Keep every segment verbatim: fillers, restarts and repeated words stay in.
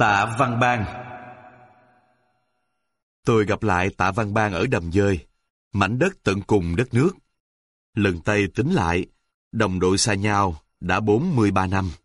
Tạ Văn Bang. Tôi gặp lại Tạ Văn Bang ở Đầm Dơi, mảnh đất tận cùng đất nước. Lần Tây tính lại, đồng đội xa nhau đã bốn mươi ba năm.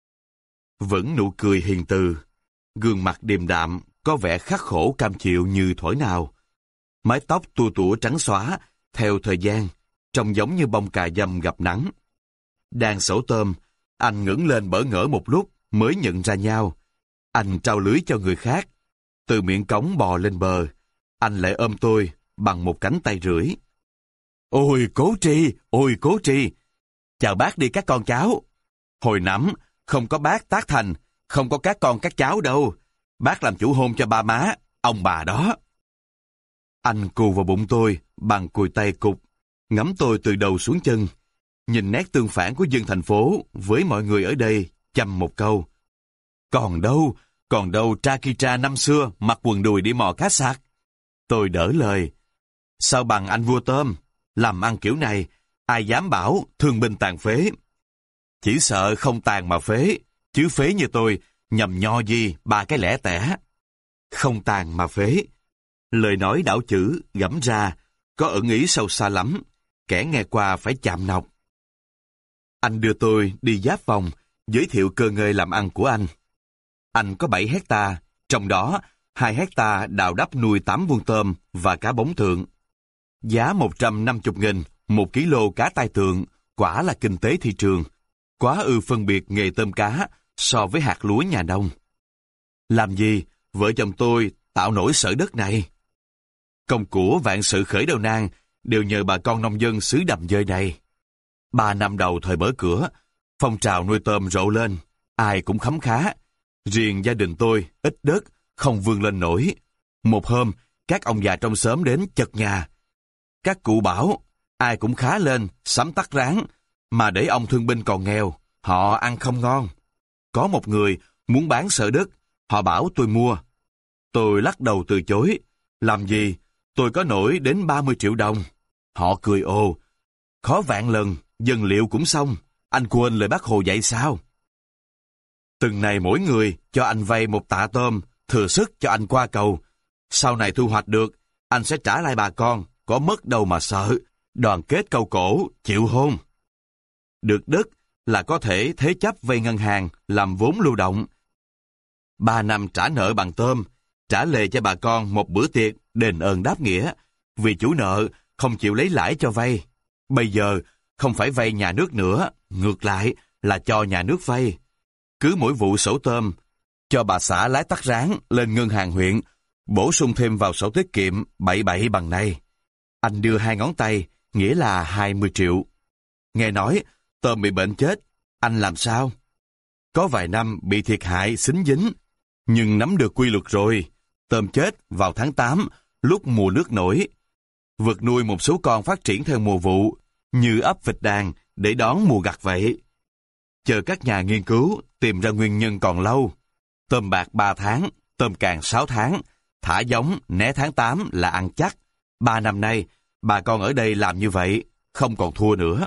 Vẫn nụ cười hiền từ, gương mặt điềm đạm, có vẻ khắc khổ cam chịu như thổi nào. Mái tóc tua tủa trắng xóa, theo thời gian, trông giống như bông cà dâm gặp nắng. Đang sổ tôm, anh ngẩng lên bỡ ngỡ một lúc mới nhận ra nhau. Anh trao lưới cho người khác. Từ miệng cống bò lên bờ, anh lại ôm tôi bằng một cánh tay rưỡi. Ôi cố Tri, ôi cố Tri. Chào bác đi các con cháu. Hồi nắm, không có bác tác thành, không có các con các cháu đâu. Bác làm chủ hôn cho ba má, ông bà đó. Anh cù vào bụng tôi bằng cùi tay cục, ngắm tôi từ đầu xuống chân. Nhìn nét tương phản của dân thành phố với mọi người ở đây, chăm một câu. Còn đâu, còn đâu Tra năm xưa mặc quần đùi đi mò cá sạc. Tôi đỡ lời. Sao bằng anh vua tôm, làm ăn kiểu này, ai dám bảo thương binh tàn phế. Chỉ sợ không tàn mà phế, chứ phế như tôi, nhầm nho gì ba cái lẻ tẻ. Không tàn mà phế. Lời nói đảo chữ, gẫm ra, có ẩn ý sâu xa lắm, kẻ nghe qua phải chạm nọc. Anh đưa tôi đi giáp vòng, giới thiệu cơ ngơi làm ăn của anh. Anh có bảy hecta, trong đó hai hecta đào đắp nuôi tám vuông tôm và cá bống thượng. Giá một trăm năm mươi nghìn một ký lô cá tai tượng, quả là kinh tế thị trường. Quá ư phân biệt nghề tôm cá so với hạt lúa nhà nông. Làm gì, vợ chồng tôi tạo nổi sở đất này? Công của vạn sự khởi đầu nan đều nhờ bà con nông dân xứ Đầm Dơi này. Ba năm đầu thời mở cửa, phong trào nuôi tôm rộ lên, ai cũng khấm khá. Riêng gia đình tôi, ít đất, không vươn lên nổi. Một hôm, các ông già trong xóm đến chật nhà. Các cụ bảo, ai cũng khá lên, sắm tắc ráng, mà để ông thương binh còn nghèo, họ ăn không ngon. Có một người muốn bán sở đất, họ bảo tôi mua. Tôi lắc đầu từ chối. Làm gì, tôi có nổi đến ba mươi triệu đồng. Họ cười ồ, khó vạn lần, dân liệu cũng xong, anh quên lời bác Hồ dạy sao? Từng này mỗi người cho anh vay một tạ tôm, thừa sức cho anh qua cầu. Sau này thu hoạch được, anh sẽ trả lại bà con, có mất đâu mà sợ, đoàn kết câu cổ, chịu hôn. Được đất là có thể thế chấp vay ngân hàng, làm vốn lưu động. Ba năm trả nợ bằng tôm, trả lệ cho bà con một bữa tiệc đền ơn đáp nghĩa, vì chủ nợ không chịu lấy lãi cho vay. Bây giờ không phải vay nhà nước nữa, ngược lại là cho nhà nước vay. Cứ mỗi vụ sổ tôm, cho bà xã lái tắc ráng lên ngân hàng huyện, bổ sung thêm vào sổ tiết kiệm bảy bảy bằng này. Anh đưa hai ngón tay, nghĩa là hai mươi triệu. Nghe nói, tôm bị bệnh chết, anh làm sao? Có vài năm bị thiệt hại xính dính, nhưng nắm được quy luật rồi. Tôm chết vào tháng tám, lúc mùa nước nổi. Vật nuôi một số con phát triển theo mùa vụ, như ấp vịt đàn để đón mùa gặt vậy. Chờ các nhà nghiên cứu tìm ra nguyên nhân còn lâu. Tôm bạc ba tháng, tôm càng sáu tháng, thả giống né tháng tám là ăn chắc. Ba năm nay, bà con ở đây làm như vậy, không còn thua nữa.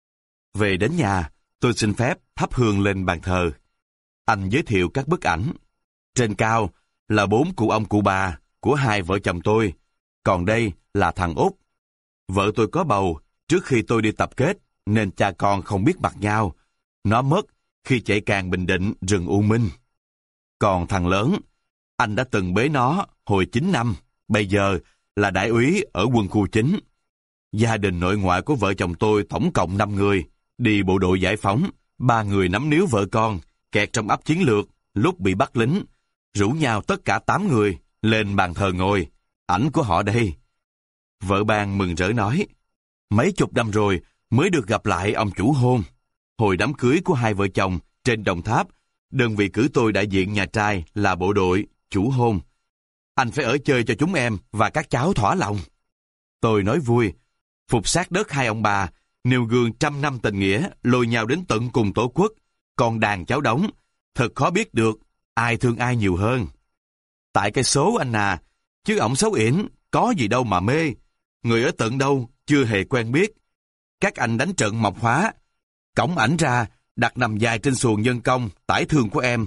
Về đến nhà, tôi xin phép thắp hương lên bàn thờ. Anh giới thiệu các bức ảnh. Trên cao là bốn cụ ông cụ bà của hai vợ chồng tôi, còn đây là thằng Út. Vợ tôi có bầu trước khi tôi đi tập kết, nên cha con không biết mặt nhau. Nó mất khi chạy càng Bình Định rừng U Minh. Còn thằng lớn, anh đã từng bế nó hồi chín năm, bây giờ là đại úy ở quân khu chín. Gia đình nội ngoại của vợ chồng tôi tổng cộng năm người, đi bộ đội giải phóng, ba người nắm níu vợ con, kẹt trong ấp chiến lược, lúc bị bắt lính, rủ nhau tất cả tám người, lên bàn thờ ngồi, ảnh của họ đây. Vợ Bang mừng rỡ nói, mấy chục năm rồi mới được gặp lại ông chủ hôn. Hồi đám cưới của hai vợ chồng trên Đồng Tháp, đơn vị cử tôi đại diện nhà trai là bộ đội, chủ hôn. Anh phải ở chơi cho chúng em và các cháu thỏa lòng. Tôi nói vui, phục sát đất hai ông bà, nêu gương trăm năm tình nghĩa, lôi nhau đến tận cùng tổ quốc, còn đàn cháu đóng, thật khó biết được ai thương ai nhiều hơn. Tại cái số anh à, chứ ổng xấu ỉn, có gì đâu mà mê. Người ở tận đâu, chưa hề quen biết. Các anh đánh trận Mộc Hóa, cõng ảnh ra, đặt nằm dài trên xuồng nhân công, tải thương của em.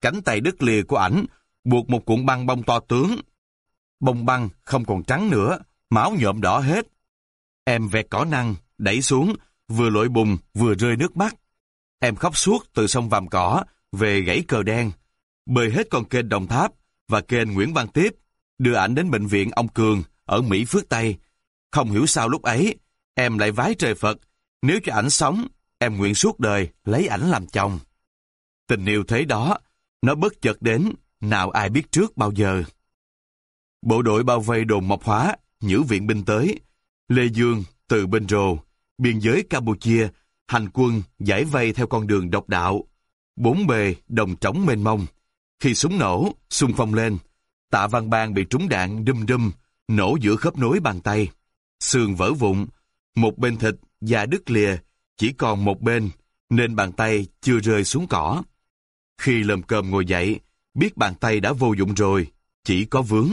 cánh tay đứt lìa của ảnh buộc một cuộn băng bông to tướng. Bông băng không còn trắng nữa, máu nhuộm đỏ hết. Em vẹt cỏ năng, đẩy xuống, vừa lội bùn vừa rơi nước mắt. Em khóc suốt từ sông Vàm Cỏ về gãy Cờ Đen, bơi hết con kênh Đồng Tháp và kênh Nguyễn Văn Tiếp, đưa ảnh đến bệnh viện ông Cường ở Mỹ Phước Tây. Không hiểu sao lúc ấy, em lại vái trời Phật, nếu cho ảnh sống, em nguyện suốt đời lấy ảnh làm chồng. Tình yêu thế đó, nó bất chợt đến, nào ai biết trước bao giờ. Bộ đội bao vây đồn Mộc Hóa, nhử viện binh tới. Lê Dương từ bên rồ, biên giới Campuchia, hành quân giải vây theo con đường độc đạo. Bốn bề đồng trống mênh mông. Khi súng nổ, xung phong lên, Tạ Văn Bang bị trúng đạn đum đum, nổ giữa khớp nối bàn tay. Xương vỡ vụn, một bên thịt, da đứt lìa, chỉ còn một bên, nên bàn tay chưa rơi xuống cỏ. Khi lồm cồm ngồi dậy, biết bàn tay đã vô dụng rồi, chỉ có vướng.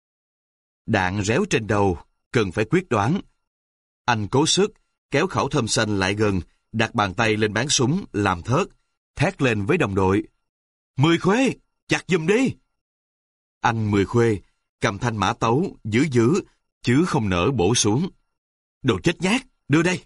Đạn réo trên đầu, cần phải quyết đoán. Anh cố sức, kéo khẩu thơm xanh lại gần, đặt bàn tay lên bán súng, làm thớt, thét lên với đồng đội. Mười Khuê, chặt giùm đi! Anh Mười Khuê, cầm thanh mã tấu, giữ giữ, chứ không nỡ bổ xuống. Đồ chết nhát, đưa đây!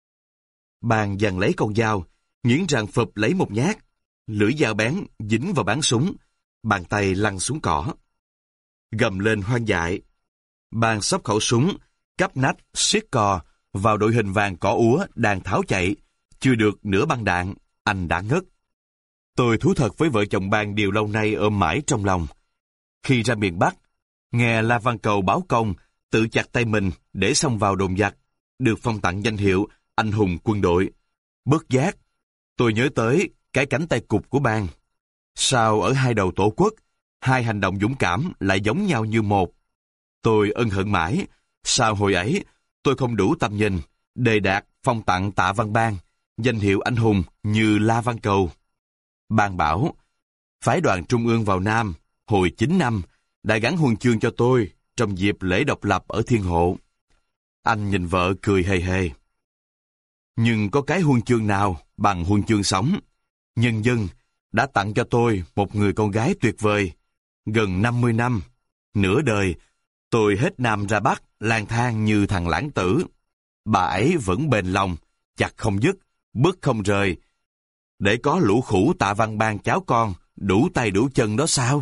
Bàn giằng lấy con dao, nghiến răng phập lấy một nhát. Lưỡi dao bén, dính vào bán súng. Bàn tay lăn xuống cỏ. Gầm lên hoang dại. Bàn xốc khẩu súng, cắp nách, siết cò, vào đội hình vàng cỏ úa đang tháo chạy. Chưa được nửa băng đạn, anh đã ngất. Tôi thú thật với vợ chồng Ban điều lâu nay ôm mãi trong lòng. Khi ra miền Bắc, nghe La Văn Cầu báo công, tự chặt tay mình để xông vào đồn giặc, được phong tặng danh hiệu anh hùng quân đội. Bất giác, tôi nhớ tới cái cánh tay cụt của Ban. Sao ở hai đầu tổ quốc, hai hành động dũng cảm lại giống nhau như một? Tôi ân hận mãi, sao hồi ấy tôi không đủ tầm nhìn, đề đạt phong tặng Tạ Văn Bang, danh hiệu anh hùng như La Văn Cầu. Ban bảo, phái đoàn Trung ương vào Nam, hồi chín năm, đã gắn huân chương cho tôi trong dịp lễ độc lập ở Thiên Hộ. Anh nhìn vợ cười hề hề. Nhưng có cái huân chương nào bằng huân chương sống? Nhân dân đã tặng cho tôi một người con gái tuyệt vời. Gần năm mươi năm, nửa đời, tôi hết Nam ra Bắc, lang thang như thằng lãng tử. Bà ấy vẫn bền lòng, chặt không dứt, bứt không rời. Để có lũ khủ Tạ Văn Bang cháu con, đủ tay đủ chân đó sao?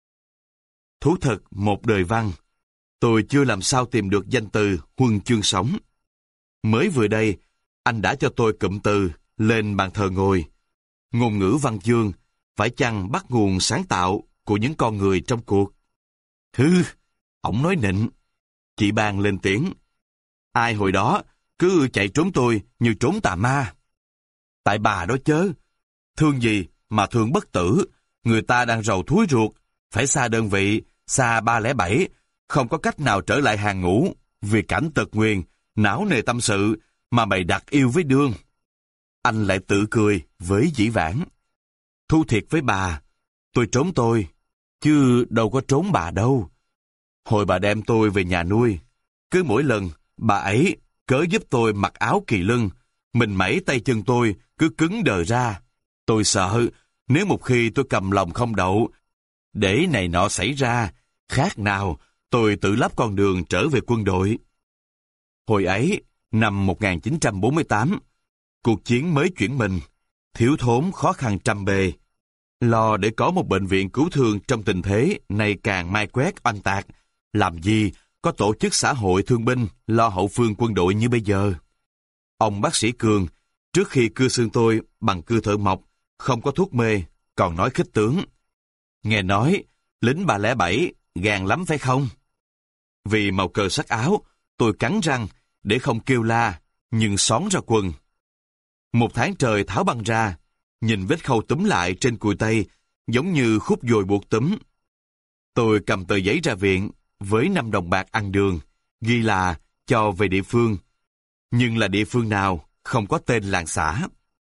Thú thật một đời văn, tôi chưa làm sao tìm được danh từ huân chương sống. Mới vừa đây, anh đã cho tôi cụm từ lên bàn thờ ngồi. Ngôn ngữ văn chương, phải chăng bắt nguồn sáng tạo của những con người trong cuộc? Hứ, ổng nói nịnh. Chị Ban lên tiếng. Ai hồi đó cứ chạy trốn tôi như trốn tà ma. Tại bà đó chớ. Thương gì mà thương bất tử. Người ta đang rầu thúi ruột, phải xa đơn vị, xa ba lẻ bảy, không có cách nào trở lại hàng ngũ. Vì cảnh tật nguyền, não nề tâm sự, mà mày đặt yêu với Đương. Anh lại tự cười với dĩ vãng. Thu thiệt với bà, tôi trốn tôi, chứ đâu có trốn bà đâu. Hồi bà đem tôi về nhà nuôi, cứ mỗi lần bà ấy cớ giúp tôi mặc áo kỳ lân, mình mẩy tay chân tôi cứ cứng đờ ra. Tôi sợ, nếu một khi tôi cầm lòng không đậu, để này nọ xảy ra, khác nào tôi tự lắp con đường trở về quân đội. Hồi ấy, năm một nghìn chín trăm bốn mươi tám, cuộc chiến mới chuyển mình, thiếu thốn khó khăn trăm bề. Lo để có một bệnh viện cứu thương trong tình thế ngày càng mai quét oanh tạc, làm gì có tổ chức xã hội thương binh lo hậu phương quân đội như bây giờ. Ông bác sĩ Cường, trước khi cưa xương tôi bằng cưa thợ mộc, không có thuốc mê, còn nói khích tướng. Nghe nói, lính ba lẻ bảy gan lắm phải không? Vì màu cờ sắc áo, tôi cắn răng để không kêu la, nhưng xón ra quần. Một tháng trời tháo băng ra, nhìn vết khâu túm lại trên cùi tay, giống như khúc dồi buộc túm. Tôi cầm tờ giấy ra viện, với năm đồng bạc ăn đường, ghi là cho về địa phương. Nhưng là địa phương nào, không có tên làng xã.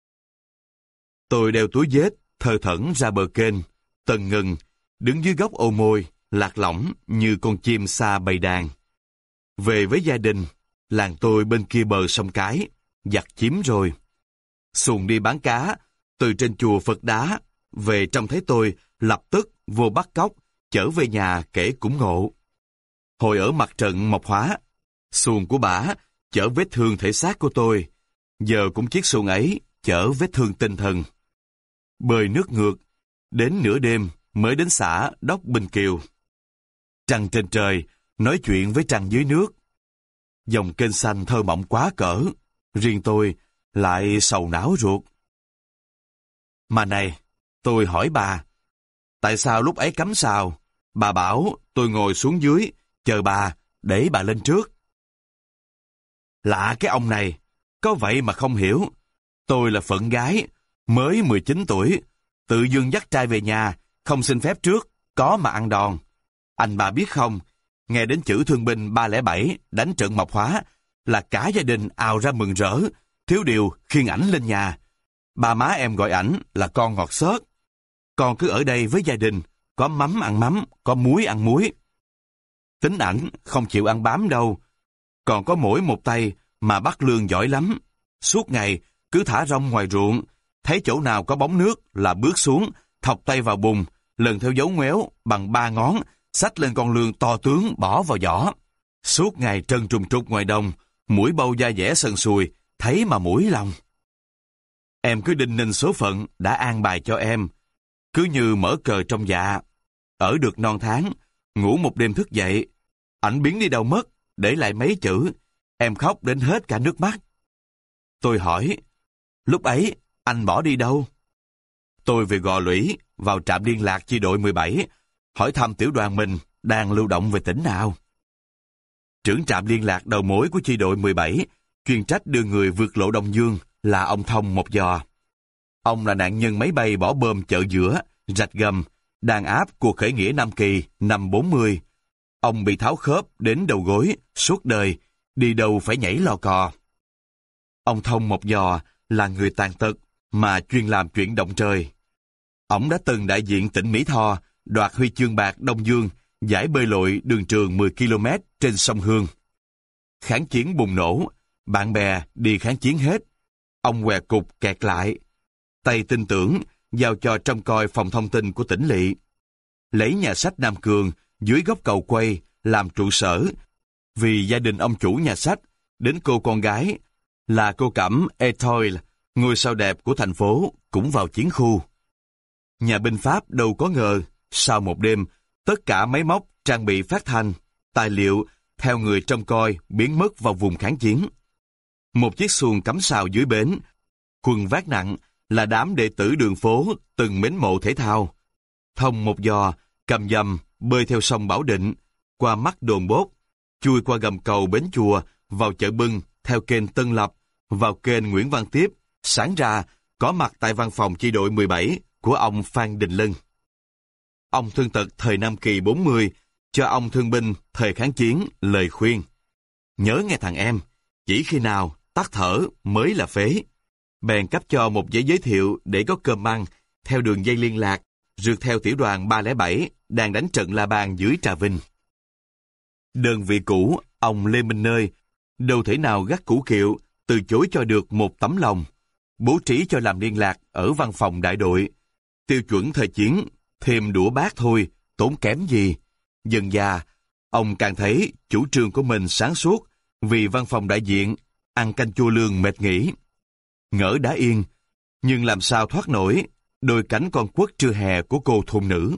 Tôi đeo túi vết, thờ thẫn ra bờ kênh, tần ngần, đứng dưới gốc ô môi, lạc lõng như con chim xa bầy đàn. Về với gia đình, làng tôi bên kia bờ sông Cái, giặc chiếm rồi. Xuồng đi bán cá, từ trên chùa Phật Đá, về trông thấy tôi lập tức vô bắt cóc, chở về nhà kể cũng ngộ. Hồi ở mặt trận Mộc Hóa, xuồng của bả chở vết thương thể xác của tôi, giờ cũng chiếc xuồng ấy chở vết thương tinh thần. Bơi nước ngược, đến nửa đêm mới đến xã Đốc Bình Kiều. Trăng trên trời, nói chuyện với trăng dưới nước. Dòng kênh xanh thơ mộng quá cỡ, riêng tôi lại sầu não ruột. Mà này, tôi hỏi bà, tại sao lúc ấy cắm sào, bà bảo tôi ngồi xuống dưới, chờ bà, để bà lên trước. Lạ cái ông này, có vậy mà không hiểu. Tôi là phận gái, mới mười chín tuổi, tự dưng dắt trai về nhà, không xin phép trước, có mà ăn đòn. Anh bà biết không, nghe đến chữ thương binh ba không bảy đánh trận Mộc Hóa, là cả gia đình ào ra mừng rỡ, thiếu điều khiêng ảnh lên nhà. Ba má em gọi ảnh là con ngọt xớt. Con cứ ở đây với gia đình, có mắm ăn mắm, có muối ăn muối. Tính ảnh không chịu ăn bám đâu, còn có mỗi một tay mà bắt lương giỏi lắm. Suốt ngày cứ thả rong ngoài ruộng, thấy chỗ nào có bóng nước là bước xuống, thọc tay vào bùn, lần theo dấu ngoéo bằng ba ngón, xách lên con lương to tướng bỏ vào giỏ. Suốt ngày trân trùng trục ngoài đồng, mũi bâu da dẻ sần sùi, thấy mà mũi lòng. Em cứ đinh ninh số phận đã an bài cho em, cứ như mở cờ trong dạ. Ở được non tháng, ngủ một đêm thức dậy, ảnh biến đi đâu mất, để lại mấy chữ, em khóc đến hết cả nước mắt. Tôi hỏi, lúc ấy anh bỏ đi đâu? Tôi về Gò Lũy, vào trạm liên lạc chi đội mười bảy, hỏi thăm tiểu đoàn mình đang lưu động về tỉnh nào. Trưởng trạm liên lạc đầu mối của chi đội mười bảy, chuyên trách đưa người vượt lộ Đông Dương, là ông Thông Một Giò. Ông là nạn nhân máy bay bỏ bom chợ giữa, rạch gầm, đàn áp cuộc khởi nghĩa Nam Kỳ năm bốn mươi. Ông bị tháo khớp đến đầu gối, suốt đời, đi đâu phải nhảy lò cò. Ông Thông Một Giò là người tàn tật, mà chuyên làm chuyện động trời. Ông đã từng đại diện tỉnh Mỹ Tho, đoạt huy chương bạc Đông Dương, giải bơi lội đường trường mười ki lô mét trên sông Hương. Kháng chiến bùng nổ, bạn bè đi kháng chiến hết. Ông què cục kẹt lại. Tay tin tưởng, giao cho trông coi phòng thông tin của tỉnh lỵ. Lấy nhà sách Nam Cường dưới góc cầu quay làm trụ sở, vì gia đình ông chủ nhà sách, đến cô con gái là cô Cẩm Etoile, ngôi sao đẹp của thành phố, cũng vào chiến khu. Nhà binh Pháp đâu có ngờ, sau một đêm, tất cả máy móc, trang bị phát thanh, tài liệu, theo người trông coi biến mất vào vùng kháng chiến. Một chiếc xuồng cắm sào dưới bến, quần vác nặng là đám đệ tử đường phố từng mến mộ thể thao. Thông Một Giò cầm dầm bơi theo sông Bảo Định, qua mắt đồn bốt, chui qua gầm cầu Bến Chùa, vào chợ Bưng, theo kênh Tân Lập, vào kênh Nguyễn Văn Tiếp, sáng ra có mặt tại văn phòng chi đội mười bảy của ông Phan Đình Lân. Ông thương tật thời Nam Kỳ bốn mươi, cho ông thương binh thời kháng chiến lời khuyên. Nhớ nghe thằng em, chỉ khi nào tắt thở mới là phế. Bèn cấp cho một giấy giới thiệu để có cơm ăn, theo đường dây liên lạc, rượt theo tiểu đoàn ba không bảy đang đánh trận La Bàn dưới Trà Vinh. Đơn vị cũ, ông Lê Minh Nơi, đâu thể nào gắt củ kiệu, từ chối cho được một tấm lòng, bố trí cho làm liên lạc ở văn phòng đại đội. Tiêu chuẩn thời chiến, thêm đũa bát thôi, tốn kém gì. Dần già, ông càng thấy chủ trương của mình sáng suốt, vì văn phòng đại diện, ăn canh chua lương mệt nghỉ. Ngỡ đã yên, nhưng làm sao thoát nổi đôi cánh con quất trưa hè của cô thôn nữ.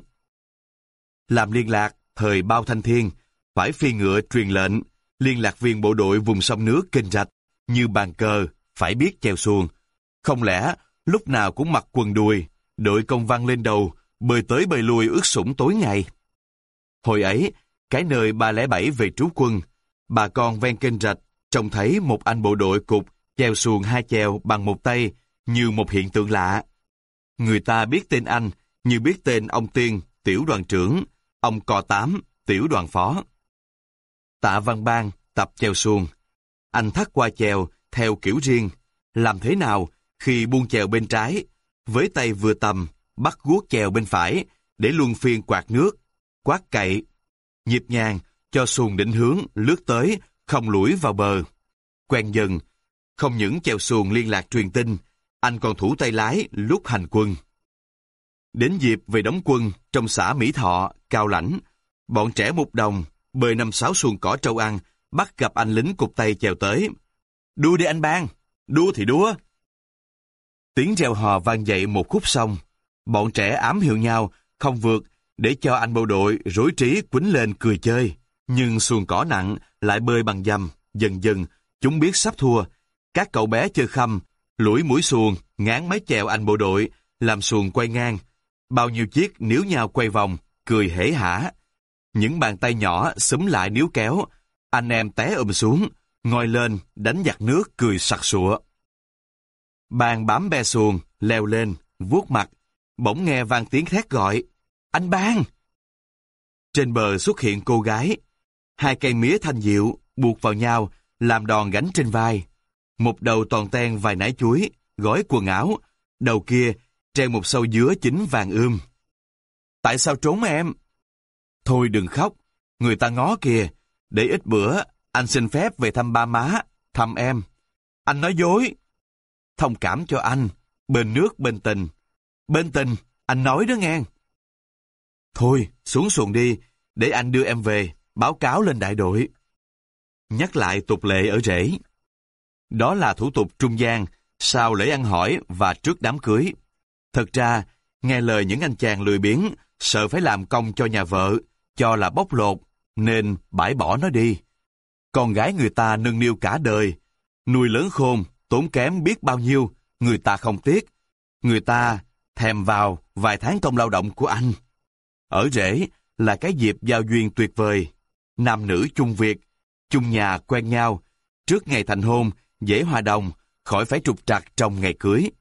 Làm liên lạc thời Bao Thanh Thiên, phải phi ngựa truyền lệnh, liên lạc viên bộ đội vùng sông nước kênh rạch, như bàn cờ, phải biết chèo xuồng. Không lẽ lúc nào cũng mặc quần đùi, đội công văn lên đầu, bơi tới bơi lui ướt sũng tối ngày. Hồi ấy, cái nơi ba không bảy về trú quân, bà con ven kênh rạch trông thấy một anh bộ đội cục chèo xuồng hai chèo bằng một tay, như một hiện tượng lạ. Người ta biết tên anh như biết tên ông Tiên, tiểu đoàn trưởng, ông Cò Tám, tiểu đoàn phó. Tạ Văn Bang tập chèo xuồng. Anh thắt qua chèo theo kiểu riêng. Làm thế nào khi buông chèo bên trái, với tay vừa tầm, bắt guốc chèo bên phải, để luân phiên quạt nước, quát cậy, nhịp nhàng cho xuồng định hướng lướt tới, không lủi vào bờ. Quen dần, không những chèo xuồng liên lạc truyền tin, anh còn thủ tay lái lúc hành quân. Đến dịp về đóng quân trong xã Mỹ Thọ, Cao Lãnh, bọn trẻ mục đồng, bơi năm sáu xuồng cỏ trâu ăn, bắt gặp anh lính cụt tay chèo tới. Đua đi anh Ban, đua thì đua. Tiếng reo hò vang dậy một khúc sông. Bọn trẻ ám hiệu nhau không vượt để cho anh bộ đội rối trí quýnh lên cười chơi. Nhưng xuồng cỏ nặng lại bơi bằng dầm. Dần dần, chúng biết sắp thua. Các cậu bé chơi khăm, lủi mũi xuồng, ngán mái chèo anh bộ đội, làm xuồng quay ngang. Bao nhiêu chiếc níu nhau quay vòng, cười hể hả. Những bàn tay nhỏ xúm lại níu kéo, anh em té ùm xuống, ngoi lên, đánh giặc nước cười sặc sụa. Ban bám be xuồng, leo lên, vuốt mặt, bỗng nghe vang tiếng thét gọi, anh Ban! Trên bờ xuất hiện cô gái, hai cây mía thanh diệu buộc vào nhau, làm đòn gánh trên vai. Một đầu toàn ten vài nải chuối, gói quần áo, đầu kia treo một sâu dứa chín vàng ươm. Tại sao trốn em? Thôi đừng khóc, người ta ngó kìa, để ít bữa, anh xin phép về thăm ba má, thăm em. Anh nói dối. Thông cảm cho anh, bên nước bên tình. Bên tình, anh nói đó nghe. Thôi, xuống xuồng đi, để anh đưa em về, báo cáo lên đại đội. Nhắc lại tục lệ ở rễ. Đó là thủ tục trung gian, sau lễ ăn hỏi và trước đám cưới. Thật ra, nghe lời những anh chàng lười biếng, sợ phải làm công cho nhà vợ, cho là bóc lột, nên bãi bỏ nó đi. Con gái người ta nâng niu cả đời, nuôi lớn khôn, tốn kém biết bao nhiêu, người ta không tiếc. Người ta thèm vào vài tháng công lao động của anh. Ở rễ là cái dịp giao duyên tuyệt vời. Nam nữ chung việc, chung nhà quen nhau, trước ngày thành hôn, dễ hòa đồng, khỏi phải trục trặc trong ngày cưới.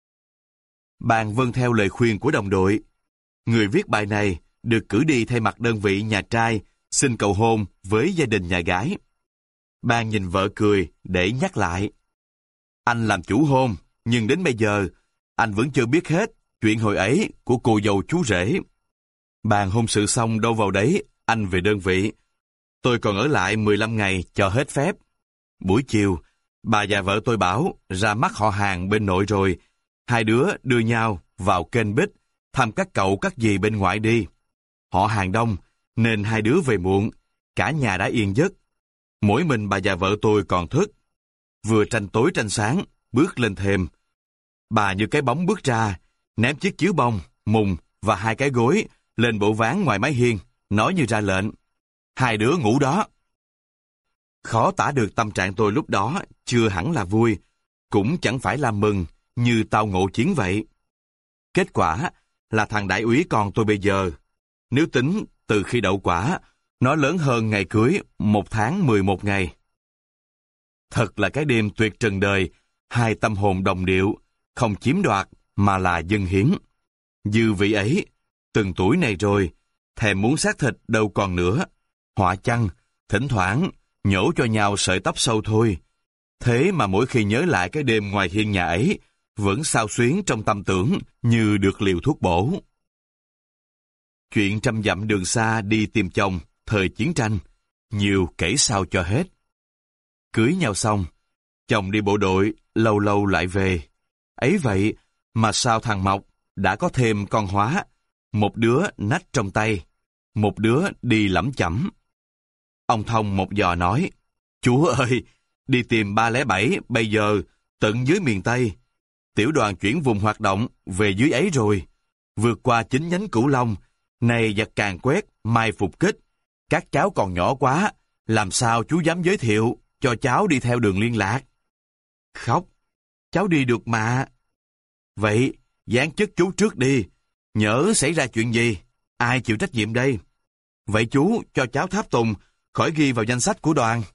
Ban vâng theo lời khuyên của đồng đội. Người viết bài này được cử đi thay mặt đơn vị nhà trai xin cầu hôn với gia đình nhà gái. Ban nhìn vợ cười để nhắc lại. Anh làm chủ hôn, nhưng đến bây giờ, anh vẫn chưa biết hết chuyện hồi ấy của cô dâu chú rể. Bàn hôn sự xong đâu vào đấy, anh về đơn vị. Tôi còn ở lại mười lăm ngày cho hết phép. Buổi chiều, bà và vợ tôi bảo ra mắt họ hàng bên nội rồi. Hai đứa đưa nhau vào kênh Bích, thăm các cậu các dì bên ngoại đi. Họ hàng đông, nên hai đứa về muộn, cả nhà đã yên giấc. Mỗi mình bà và vợ tôi còn thức. Vừa tranh tối tranh sáng, bước lên thềm. Bà như cái bóng bước ra, ném chiếc chiếu bông, mùng và hai cái gối lên bộ ván ngoài mái hiên, nói như ra lệnh. Hai đứa ngủ đó. Khó tả được tâm trạng tôi lúc đó, chưa hẳn là vui, cũng chẳng phải là mừng, như tao ngộ chiến vậy. Kết quả là thằng đại úy con tôi bây giờ. Nếu tính từ khi đậu quả, nó lớn hơn ngày cưới một tháng mười một ngày. Thật là cái đêm tuyệt trần đời, hai tâm hồn đồng điệu, không chiếm đoạt mà là dâng hiến. Dư vị ấy, từng tuổi này rồi, thèm muốn xác thịt đâu còn nữa. Họa chăng, thỉnh thoảng, nhổ cho nhau sợi tóc sâu thôi. Thế mà mỗi khi nhớ lại cái đêm ngoài hiên nhà ấy, vẫn xao xuyến trong tâm tưởng như được liều thuốc bổ. Chuyện trăm dặm đường xa đi tìm chồng, thời chiến tranh, nhiều kể sao cho hết. Cưới nhau xong, chồng đi bộ đội, lâu lâu lại về. Ấy vậy mà sao thằng Mộc đã có thêm con Hóa, một đứa nách trong tay, một đứa đi lẩm chẩm. Ông Thông một giò nói, Chúa ơi, đi tìm ba lẻ bảy bây giờ tận dưới miền Tây. Tiểu đoàn chuyển vùng hoạt động về dưới ấy rồi. Vượt qua chính nhánh Cửu Long, này giặc càng quét, mai phục kích. Các cháu còn nhỏ quá, làm sao chú dám giới thiệu cho cháu đi theo đường liên lạc? Khóc, cháu đi được mà. Vậy, giáng chức chú trước đi. Nhỡ xảy ra chuyện gì, ai chịu trách nhiệm đây? Vậy chú cho cháu tháp tùng, khỏi ghi vào danh sách của đoàn.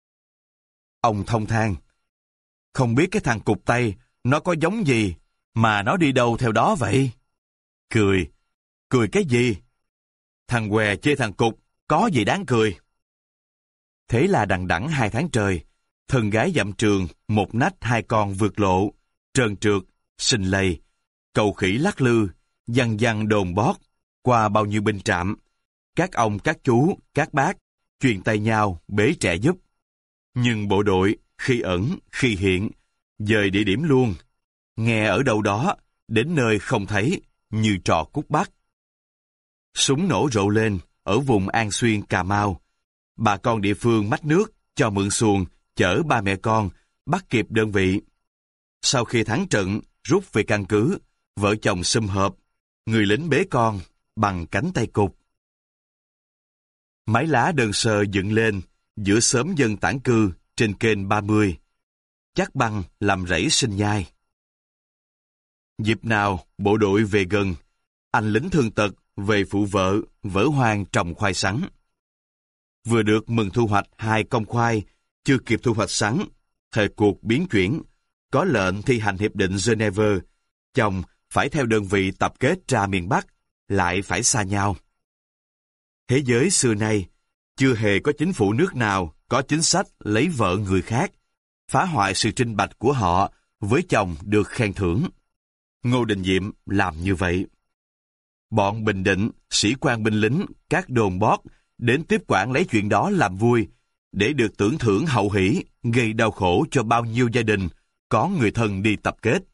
Ông Thông than, không biết cái thằng cụt tay, nó có giống gì, mà nó đi đâu theo đó vậy? Cười, cười cái gì? Thằng què chê thằng cụt, có gì đáng cười? Thế là đằng đẵng hai tháng trời, thân gái dặm trường, một nách hai con vượt lộ, trơn trượt, sinh lầy, cầu khỉ lắc lư, văng văng đồn bót, qua bao nhiêu binh trạm. Các ông, các chú, các bác, truyền tay nhau, bế trẻ giúp. Nhưng bộ đội, khi ẩn, khi hiện, dời địa điểm luôn. Nghe ở đâu đó, đến nơi không thấy, như trò cút bắt. Súng nổ rộ lên ở vùng An Xuyên, Cà Mau. Bà con địa phương mách nước cho mượn xuồng chở ba mẹ con bắt kịp đơn vị. Sau khi thắng trận, rút về căn cứ, vợ chồng sum họp, người lính bế con bằng cánh tay cụt. Mái lá đơn sơ dựng lên giữa xóm dân tản cư trên kênh ba mươi. Chắc băng làm rẫy sinh nhai. Dịp nào bộ đội về gần, anh lính thương tật về phụ vợ vỡ hoang trồng khoai sắn. Vừa được mừng thu hoạch hai công khoai, chưa kịp thu hoạch sắn, thời cuộc biến chuyển, có lệnh thi hành hiệp định Geneva, chồng phải theo đơn vị tập kết ra miền Bắc, lại phải xa nhau. Thế giới xưa nay, chưa hề có chính phủ nước nào có chính sách lấy vợ người khác, phá hoại sự trinh bạch của họ với chồng được khen thưởng. Ngô Đình Diệm làm như vậy. Bọn Bình Định, sĩ quan binh lính, các đồn bót đến tiếp quản lấy chuyện đó làm vui, để được tưởng thưởng hậu hỷ, gây đau khổ cho bao nhiêu gia đình có người thân đi tập kết.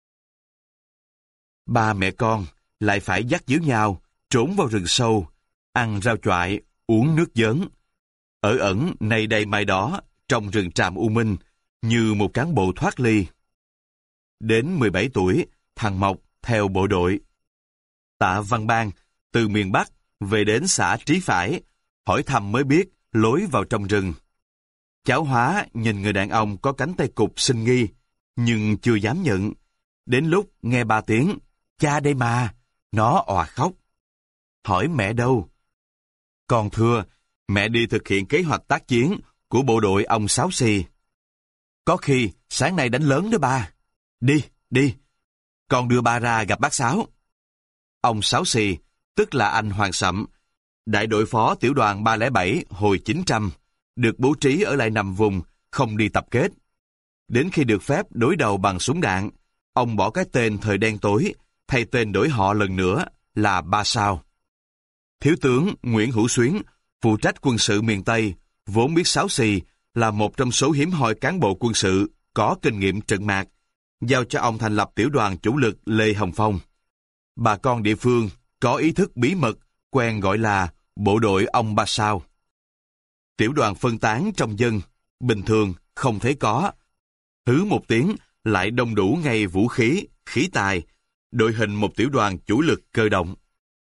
Ba mẹ con lại phải dắt díu nhau, trốn vào rừng sâu, ăn rau choại, uống nước giớn. Ở ẩn nay đây mai đó, trong rừng tràm u minh, như một cán bộ thoát ly. Đến mười bảy tuổi, thằng Mộc theo bộ đội. Tạ Văn Bang từ miền Bắc về đến xã Trí Phải, hỏi thăm mới biết lối vào trong rừng. Cháu Hóa nhìn người đàn ông có cánh tay cụt sinh nghi, nhưng chưa dám nhận. Đến lúc nghe ba tiếng, cha đây mà, nó òa khóc. Hỏi mẹ đâu? Con thưa, mẹ đi thực hiện kế hoạch tác chiến của bộ đội ông Sáu Xì. Có khi sáng nay đánh lớn đó ba. Đi, đi. Con đưa ba ra gặp bác Sáu. Ông Sáu Xì, tức là anh Hoàng Sậm, đại đội phó tiểu đoàn ba không bảy hồi chín trăm, được bố trí ở lại nằm vùng, không đi tập kết. Đến khi được phép đối đầu bằng súng đạn, ông bỏ cái tên thời đen tối, thay tên đổi họ lần nữa là Ba Sao. Thiếu tướng Nguyễn Hữu Xuyến, phụ trách quân sự miền Tây, vốn biết Sáu Xì là một trong số hiếm hoi cán bộ quân sự có kinh nghiệm trận mạc, giao cho ông thành lập tiểu đoàn chủ lực Lê Hồng Phong. Bà con địa phương có ý thức bí mật, quen gọi là bộ đội ông Ba Sao. Tiểu đoàn phân tán trong dân, bình thường không thấy có. Hứ một tiếng lại đông đủ ngay vũ khí, khí tài, đội hình một tiểu đoàn chủ lực cơ động.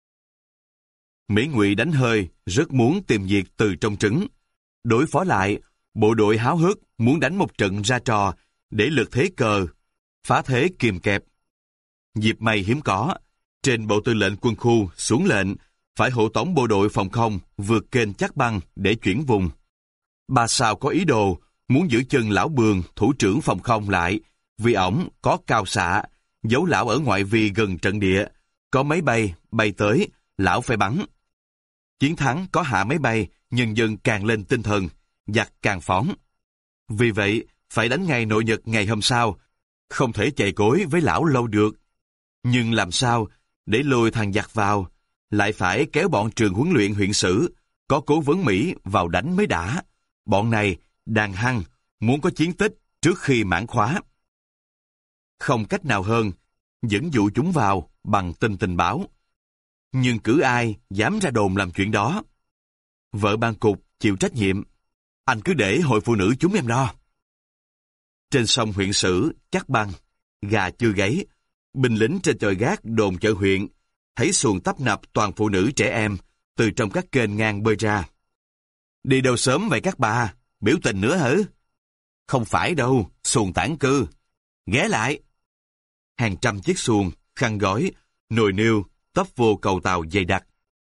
Mỹ Ngụy đánh hơi, rất muốn tìm việc từ trong trứng. Đối phó lại, bộ đội háo hức muốn đánh một trận ra trò để lật thế cờ, phá thế kìm kẹp. Dịp may hiếm có, trên bộ tư lệnh quân khu xuống lệnh phải hộ tống bộ đội phòng không vượt kênh Chắc Băng để chuyển vùng. Ba Sao có ý đồ muốn giữ chân lão Bường, thủ trưởng phòng không lại, vì ổng có cao xạ, giấu lão ở ngoại vi gần trận địa, có máy bay bay tới, lão phải bắn. Chiến thắng có hạ máy bay, nhân dân càng lên tinh thần, giặc càng phóng. Vì vậy, phải đánh ngay nội nhật ngày hôm sau, không thể chạy cối với lão lâu được. Nhưng làm sao để lôi thằng giặc vào, lại phải kéo bọn trường huấn luyện huyện Sử, có cố vấn Mỹ vào đánh mới đã. Bọn này đàn hăng, muốn có chiến tích trước khi mãn khóa. Không cách nào hơn, dẫn dụ chúng vào bằng tin tình báo. Nhưng cử ai dám ra đồn làm chuyện đó? Vợ ban cục chịu trách nhiệm. Anh cứ để hội phụ nữ chúng em lo. Trên sông huyện Sử, Chắc Băng, gà chưa gáy, binh lính trên chòi gác đồn chợ huyện, thấy xuồng tấp nập toàn phụ nữ trẻ em từ trong các kênh ngang bơi ra. Đi đâu sớm vậy các bà? Biểu tình nữa hả? Không phải đâu, xuồng tản cư. Ghé lại. Hàng trăm chiếc xuồng, khăn gói, nồi niêu, tấp vô cầu tàu dày đặc.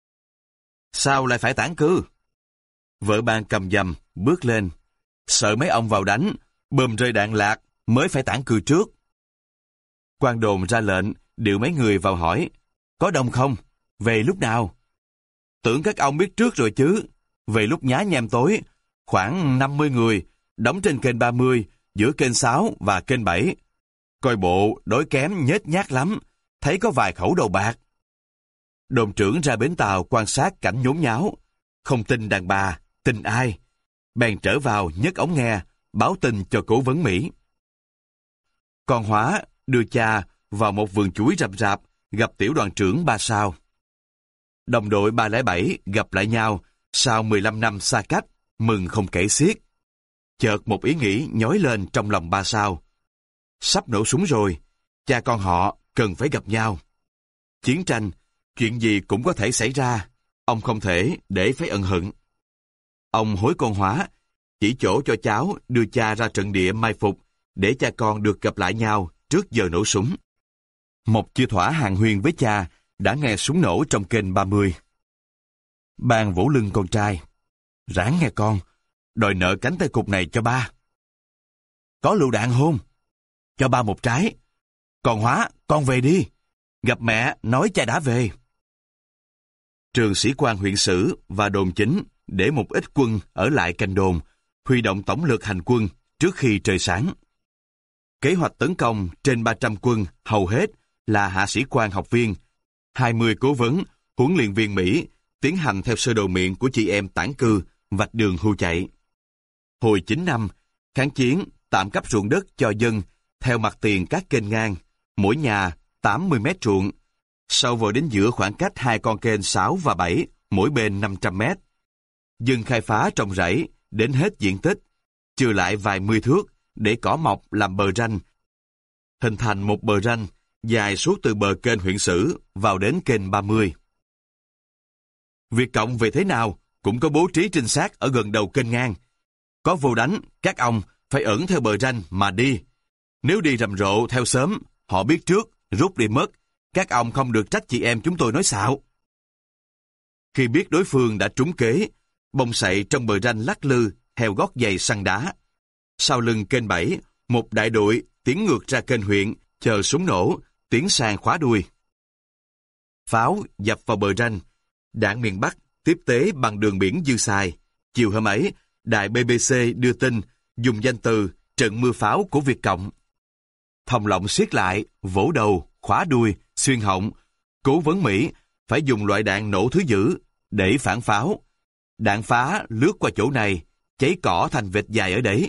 Sao lại phải tản cư? Vợ ban cầm dầm, bước lên. Sợ mấy ông vào đánh, bơm rơi đạn lạc, mới phải tản cư trước. Quan đồn ra lệnh, điều mấy người vào hỏi. Có đông không? Về lúc nào? Tưởng các ông biết trước rồi chứ. Về lúc nhá nhem tối, khoảng năm mươi người, đóng trên kênh ba mươi, giữa kênh sáu và kênh bảy. Coi bộ, đối kém nhếch nhác lắm, thấy có vài khẩu đầu bạc. Đồn trưởng ra bến tàu quan sát cảnh nhốn nháo. Không tin đàn bà, tin ai? Bèn trở vào nhấc ống nghe, báo tin cho cố vấn Mỹ. Con Hóa đưa cha vào một vườn chuối rậm rạp gặp tiểu đoàn trưởng Ba Sao. Đồng đội ba không bảy gặp lại nhau sau mười lăm năm xa cách, mừng không kể xiết. Chợt một ý nghĩ nhói lên trong lòng Ba Sao. Sắp nổ súng rồi, cha con họ cần phải gặp nhau. Chiến tranh, chuyện gì cũng có thể xảy ra, ông không thể để phải ân hận. Ông hối con Hóa, chỉ chỗ cho cháu đưa cha ra trận địa mai phục để cha con được gặp lại nhau trước giờ nổ súng. Mộc chưa thỏa hàng huyên với cha, đã nghe súng nổ trong kênh ba mươi. Ban vỗ lưng con trai. Ráng nghe con, đòi nợ cánh tay cụt này cho ba. Có lựu đạn không? Cho ba một trái. Còn Hóa, con về đi. Gặp mẹ, nói cha đã về. Trường sĩ quan huyện Sử và đồn chính để một ít quân ở lại canh đồn, huy động tổng lực hành quân trước khi trời sáng. Kế hoạch tấn công trên ba trăm quân hầu hết là hạ sĩ quan học viên, hai mươi cố vấn, huấn luyện viên Mỹ tiến hành theo sơ đồ miệng của chị em tản cư, vạch đường hưu chạy. Hồi chín năm, kháng chiến tạm cấp ruộng đất cho dân theo mặt tiền các kênh ngang, mỗi nhà tám mươi mét ruộng, sâu vào đến giữa khoảng cách hai con kênh sáu và bảy, mỗi bên năm trăm mét. Dân khai phá trồng rẫy đến hết diện tích, trừ lại vài mươi thước để cỏ mọc làm bờ ranh, hình thành một bờ ranh dài suốt từ bờ kênh huyện Sử vào đến kênh ba mươi. Việt Cộng về thế nào cũng có bố trí trinh sát ở gần đầu kênh ngang. Có vô đánh, các ông phải ẩn theo bờ ranh mà đi. Nếu đi rầm rộ theo sớm, họ biết trước, rút đi mất, các ông không được trách chị em chúng tôi nói xạo. Khi biết đối phương đã trúng kế, bông sậy trong bờ ranh lắc lư theo gót giày săn đá. Sau lưng kênh bảy, một đại đội tiến ngược ra kênh huyện, chờ súng nổ, tiến sang khóa đuôi. Pháo dập vào bờ ranh, đạn miền Bắc tiếp tế bằng đường biển dư xài. Chiều hôm ấy, đài bê bê xê đưa tin dùng danh từ trận mưa pháo của Việt Cộng. Thòng lọng siết lại, vỗ đầu, khóa đuôi, xuyên họng. Cố vấn Mỹ phải dùng loại đạn nổ thứ dữ để phản pháo. Đạn phá lướt qua chỗ này, cháy cỏ thành vệt dài ở đấy.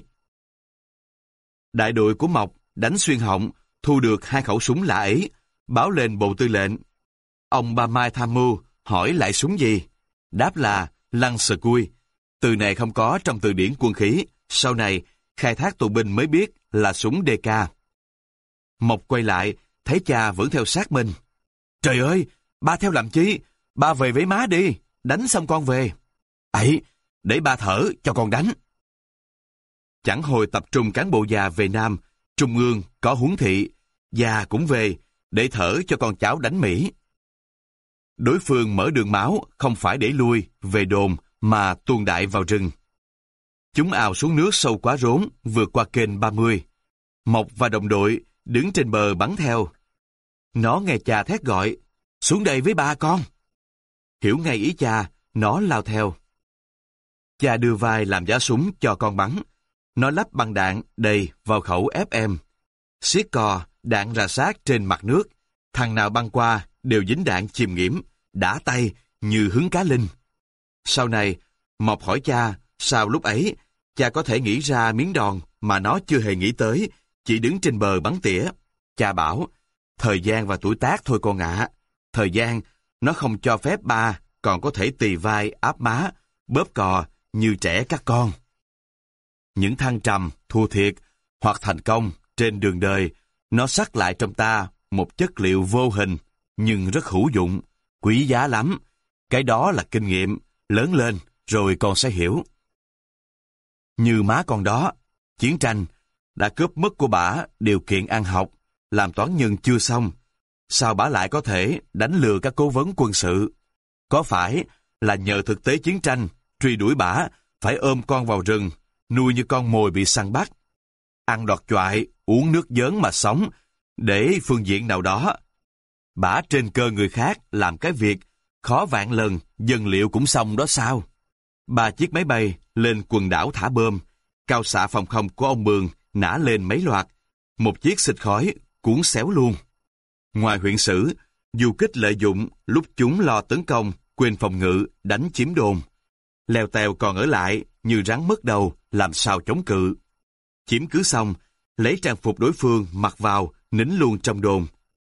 Đại đội của Mộc đánh xuyên họng, thu được hai khẩu súng lạ ấy, báo lên bộ tư lệnh. Ông Ba Mai tham mưu hỏi lại súng gì? Đáp là lăng sờ cui. Từ này không có trong từ điển quân khí, sau này khai thác tù binh mới biết là súng đê ca. Mộc quay lại, thấy cha vẫn theo sát mình. Trời ơi, ba theo làm chi? Ba về với má đi, đánh xong con về. Ấy, để ba thở cho con đánh. Chẳng hồi tập trung cán bộ già về Nam, Trung ương có huấn thị, già cũng về, để thở cho con cháu đánh Mỹ. Đối phương mở đường máu không phải để lui về đồn mà tuôn đại vào rừng. Chúng ào xuống nước sâu quá rốn, vượt qua kênh ba mươi. Mộc và đồng đội đứng trên bờ bắn theo. Nó nghe cha thét gọi, xuống đây với ba con. Hiểu ngay ý cha, nó lao theo. Cha đưa vai làm giá súng cho con bắn. Nó lắp băng đạn đầy vào khẩu ép em. Siết cò, đạn rà sát trên mặt nước. Thằng nào băng qua đều dính đạn chìm nghiễm, đã tay như hứng cá linh. Sau này, Mộc hỏi cha, sao lúc ấy cha có thể nghĩ ra miếng đòn mà nó chưa hề nghĩ tới, chỉ đứng trên bờ bắn tỉa. Cha bảo, thời gian và tuổi tác thôi con ạ. Thời gian, nó không cho phép ba còn có thể tì vai áp má, bóp cò như trẻ các con. Những thăng trầm, thua thiệt hoặc thành công trên đường đời, nó sắc lại trong ta một chất liệu vô hình nhưng rất hữu dụng, quý giá lắm. Cái đó là kinh nghiệm, lớn lên rồi con sẽ hiểu. Như má con đó, chiến tranh đã cướp mất của bả điều kiện ăn học, làm toán nhân chưa xong. Sao bả lại có thể đánh lừa các cố vấn quân sự? Có phải là nhờ thực tế chiến tranh, truy đuổi bả, phải ôm con vào rừng, nuôi như con mồi bị săn bắt, ăn đọt choại, uống nước giớn mà sống, để phương diện nào đó. Bả trên cơ người khác làm cái việc, khó vạn lần, dân liệu cũng xong đó sao? Ba chiếc máy bay lên quần đảo thả bom, cao xạ phòng không của ông Bường nã lên mấy loạt, một chiếc xịt khói cuốn xéo luôn. Ngoài huyện Sử, du kích lợi dụng lúc chúng lo tấn công, quên phòng ngự, đánh chiếm đồn. Leo tèo còn ở lại như rắn mất đầu, làm sao chống cự. Chiếm cứ xong, lấy trang phục đối phương mặc vào, nín luôn trong đồn.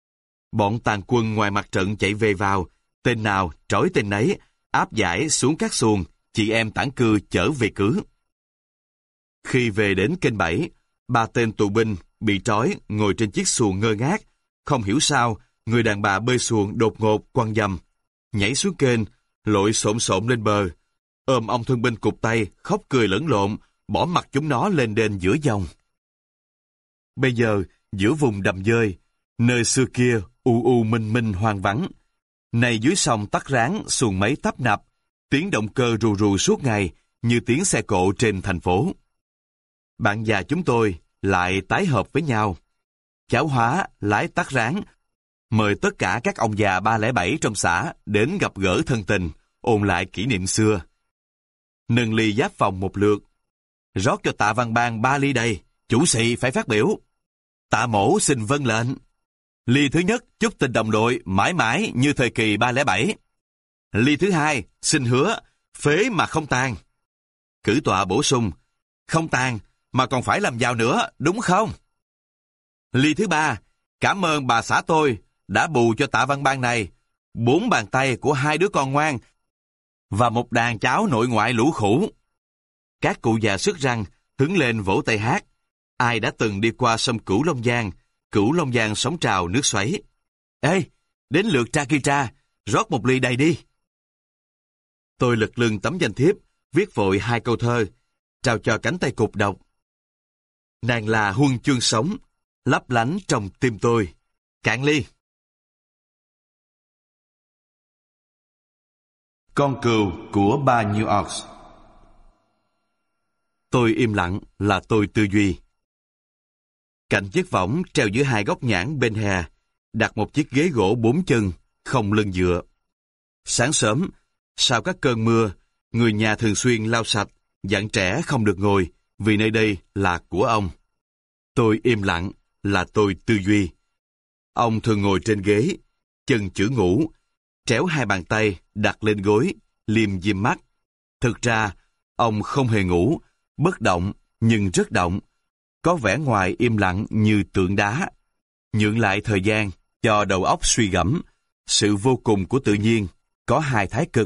Bọn tàn quân ngoài mặt trận chạy về vào, tên nào trói tên nấy, áp giải xuống các xuồng, chị em tản cư chở về cứ. Khi về đến kênh bảy, ba tên tù binh bị trói ngồi trên chiếc xuồng ngơ ngác. Không hiểu sao, người đàn bà bơi xuồng đột ngột quăng dầm, nhảy xuống kênh, lội xổm xổm lên bờ, ôm ông thương binh cụt tay, khóc cười lẫn lộn, bỏ mặc chúng nó lên đên giữa dòng. Bây giờ, giữa vùng đầm dơi, nơi xưa kia u u minh minh hoang vắng, nay dưới sông tắc ráng xuồng máy tấp nập, tiếng động cơ rù rù suốt ngày như tiếng xe cộ trên thành phố. Bạn già chúng tôi lại tái hợp với nhau. Chảo Hóa lái tắc ráng, mời tất cả các ông già ba lẻ bảy trong xã đến gặp gỡ thân tình, ôn lại kỷ niệm xưa. Nâng ly giáp phòng một lượt. Rót cho Tạ Văn Bang ba ly đây, chủ sĩ phải phát biểu. Tạ Mổ xin vâng lệnh. Ly thứ nhất chúc tình đồng đội mãi mãi như thời kỳ ba lẻ bảy. Ly thứ hai xin hứa phế mà không tan. Cử tọa bổ sung, không tan mà còn phải làm giàu nữa, đúng không? Ly thứ ba, cảm ơn bà xã tôi đã bù cho Tạ Văn Bang này bốn bàn tay của hai đứa con ngoan và một đàn cháu nội ngoại lũ khủ. Các cụ già sức răng hứng lên vỗ tay hát. Ai đã từng đi qua sông Cửu Long Giang, Cửu Long Giang sóng trào nước xoáy. Ê, đến lượt Tra-ki-tra, rót một ly đầy đi. Tôi lật lưng tấm danh thiếp, viết vội hai câu thơ, trao cho cánh tay cụt đọc. Nàng là huân chương sống, lấp lánh trong tim tôi. Cạn ly. Con cừu của bà New York. Tôi im lặng là tôi tư duy. Cạnh chiếc võng treo giữa hai góc nhãn bên hè, đặt một chiếc ghế gỗ bốn chân, không lưng dựa. Sáng sớm, sau các cơn mưa, người nhà thường xuyên lau sạch, dặn trẻ không được ngồi, vì nơi đây là của ông. Tôi im lặng là tôi tư duy. Ông thường ngồi trên ghế, chân chữ ngủ, tréo hai bàn tay đặt lên gối, liêm diêm mắt. Thực ra, ông không hề ngủ, bất động nhưng rất động, có vẻ ngoài im lặng như tượng đá, nhượng lại thời gian cho đầu óc suy gẫm. Sự vô cùng của tự nhiên có hai thái cực.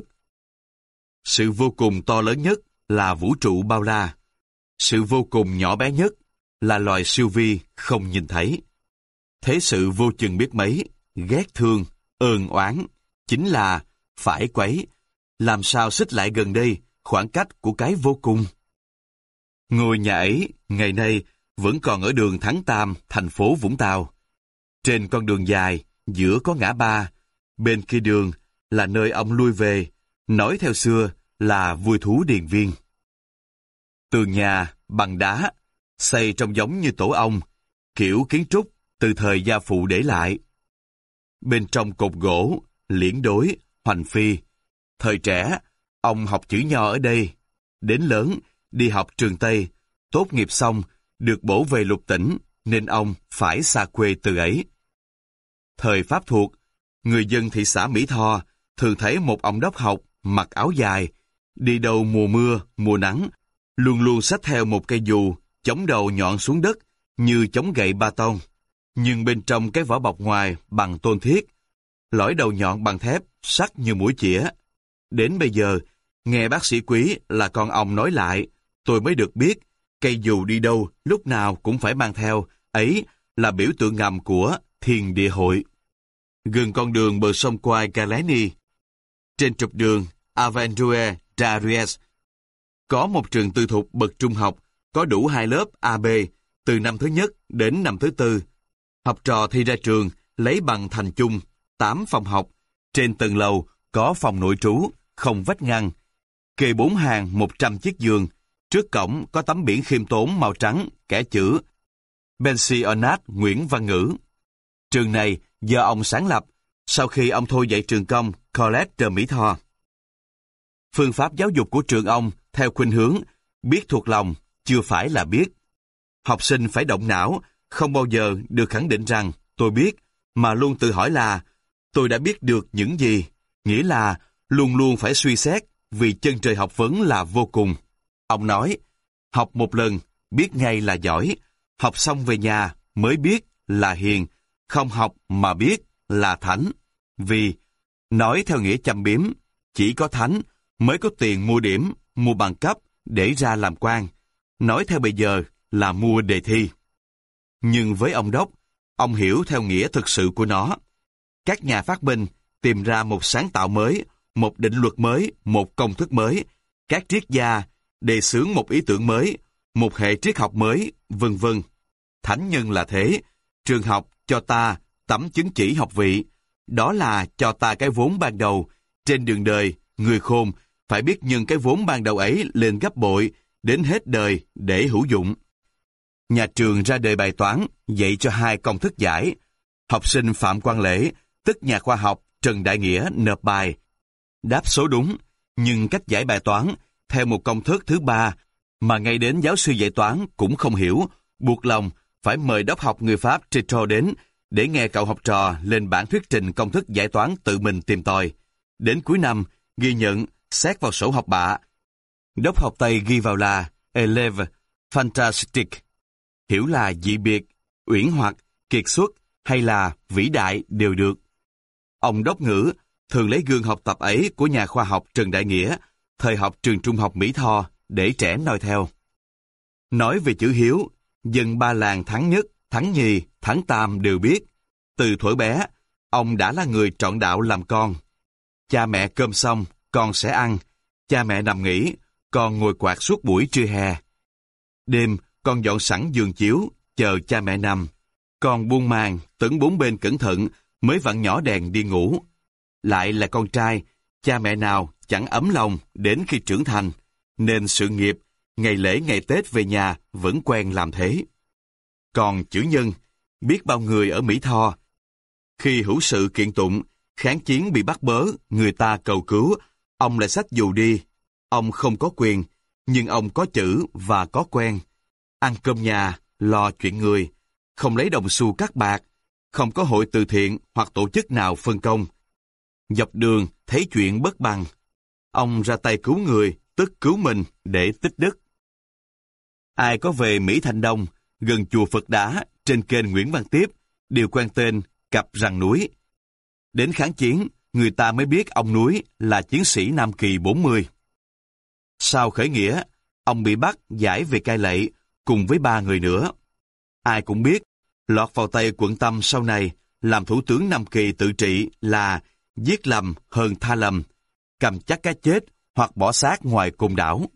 Sự vô cùng to lớn nhất là vũ trụ bao la. Sự vô cùng nhỏ bé nhất là loài siêu vi không nhìn thấy. Thế sự vô chừng biết mấy, ghét thương, ơn oán, chính là phải quấy, làm sao xích lại gần đây khoảng cách của cái vô cùng. Ngôi nhà ấy, ngày nay, vẫn còn ở đường Thắng Tam, thành phố Vũng Tàu. Trên con đường dài, giữa có ngã ba, bên kia đường là nơi ông lui về, nói theo xưa là vui thú điền viên. Tường nhà bằng đá, xây trông giống như tổ ong, kiểu kiến trúc từ thời gia phụ để lại. Bên trong cột gỗ, liễn đối, hoành phi. Thời trẻ, ông học chữ nho ở đây. Đến lớn, đi học trường Tây, tốt nghiệp xong, được bổ về Lục Tỉnh, nên ông phải xa quê từ ấy. Thời Pháp thuộc, người dân thị xã Mỹ Tho thường thấy một ông đốc học mặc áo dài, đi đâu mùa mưa, mùa nắng, luôn luôn xách theo một cây dù, chống đầu nhọn xuống đất như chống gậy ba tông, nhưng bên trong cái vỏ bọc ngoài bằng tôn thiết, lõi đầu nhọn bằng thép, sắc như mũi chĩa. Đến bây giờ, nghe bác sĩ Quý là con ông nói lại, tôi mới được biết, cây dù đi đâu, lúc nào cũng phải mang theo, ấy là biểu tượng ngầm của Thiên Địa Hội. Gần con đường bờ sông Quai Galeni, trên trục đường Avenue Darius, có một trường tư thục bậc trung học, có đủ hai lớp a bê, từ năm thứ nhất đến năm thứ tư. Học trò thi ra trường, lấy bằng thành chung, tám phòng học, trên tầng lầu có phòng nội trú, không vách ngăn, kê bốn hàng một trăm chiếc giường, trước cổng có tấm biển khiêm tốn màu trắng, kẻ chữ Pensionat Nguyễn Văn Ngữ. Trường này do ông sáng lập, sau khi ông thôi dạy trường công College Mỹ Tho. Phương pháp giáo dục của trường ông theo khuynh hướng biết thuộc lòng, chưa phải là biết. Học sinh phải động não, không bao giờ được khẳng định rằng tôi biết, mà luôn tự hỏi là tôi đã biết được những gì, nghĩa là luôn luôn phải suy xét vì chân trời học vấn là vô cùng. Ông nói, học một lần, biết ngay là giỏi, học xong về nhà mới biết là hiền, không học mà biết là thánh. Vì, nói theo nghĩa châm biếm, chỉ có thánh mới có tiền mua điểm, mua bằng cấp để ra làm quan. Nói theo bây giờ là mua đề thi. Nhưng với ông Đốc, ông hiểu theo nghĩa thực sự của nó. Các nhà phát minh tìm ra một sáng tạo mới, một định luật mới, một công thức mới. Các triết gia đề xướng một ý tưởng mới, một hệ triết học mới, vân vân. Thánh nhân là thế. Trường học cho ta tấm chứng chỉ học vị. Đó là cho ta cái vốn ban đầu. Trên đường đời, người khôn phải biết nhân cái vốn ban đầu ấy lên gấp bội, đến hết đời để hữu dụng. Nhà trường ra đời bài toán, dạy cho hai công thức giải. Học sinh Phạm Quang Lễ, tức nhà khoa học Trần Đại Nghĩa nộp bài. Đáp số đúng, nhưng cách giải bài toán theo một công thức thứ ba mà ngay đến giáo sư dạy toán cũng không hiểu, buộc lòng phải mời đốc học người Pháp Trétot đến để nghe cậu học trò lên bản thuyết trình công thức giải toán tự mình tìm tòi. Đến cuối năm, ghi nhận, xét vào sổ học bạ. Đốc học Tây ghi vào là élève fantastique, hiểu là dị biệt, uyển hoặc, kiệt xuất hay là vĩ đại đều được. Ông đốc ngữ thường lấy gương học tập ấy của nhà khoa học Trần Đại Nghĩa, thời học trường trung học Mỹ Tho, để trẻ noi theo. Nói về chữ hiếu, dân ba làng Thắng Nhất, Thắng Nhì, Thắng Tam đều biết. Từ thuở bé, ông đã là người trọn đạo làm con. Cha mẹ cơm xong, con sẽ ăn. Cha mẹ nằm nghỉ, con ngồi quạt suốt buổi trưa hè. Đêm, con dọn sẵn giường chiếu, chờ cha mẹ nằm. Con buông màn, tấn bốn bên cẩn thận, mới vặn nhỏ đèn đi ngủ. Lại là con trai, cha mẹ nào chẳng ấm lòng đến khi trưởng thành, nên sự nghiệp, ngày lễ ngày Tết về nhà vẫn quen làm thế. Còn chữ nhân, biết bao người ở Mỹ Tho, khi hữu sự kiện tụng, kháng chiến bị bắt bớ, người ta cầu cứu, ông lại xách dù đi. Ông không có quyền, nhưng ông có chữ và có quen. Ăn cơm nhà, lo chuyện người, không lấy đồng xu cắt bạc, không có hội từ thiện hoặc tổ chức nào phân công. Dọc đường thấy chuyện bất bằng, ông ra tay cứu người, tức cứu mình để tích đức. Ai có về Mỹ Thành Đông, gần chùa Phật Đá, trên kênh Nguyễn Văn Tiếp, đều quen tên Cặp Răng Núi. Đến kháng chiến, người ta mới biết ông Núi là chiến sĩ Nam Kỳ bốn mươi. Sau khởi nghĩa, ông bị bắt giải về Cai Lậy cùng với ba người nữa. Ai cũng biết, lọt vào tay Quận Tâm sau này làm thủ tướng Nam Kỳ tự trị là giết lầm hơn tha lầm, cầm chắc cái chết hoặc bỏ xác ngoài côn đảo.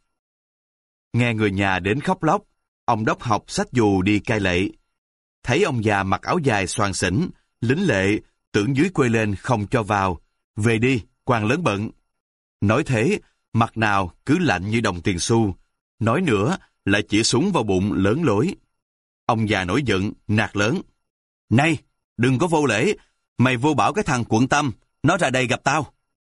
Nghe người nhà đến khóc lóc, ông đốc học xách dù đi Cai Lậy. Thấy ông già mặc áo dài xoàng xỉnh, lính lệ, tưởng dưới quê lên không cho vào. Về đi, quan lớn bận. Nói thế, mặt nào cứ lạnh như đồng tiền xu. Nói nữa, lại chỉ súng vào bụng lớn lối. Ông già nổi giận, nạt lớn. Này, đừng có vô lễ. Mày vô bảo cái thằng Quận Tâm, nó ra đây gặp tao.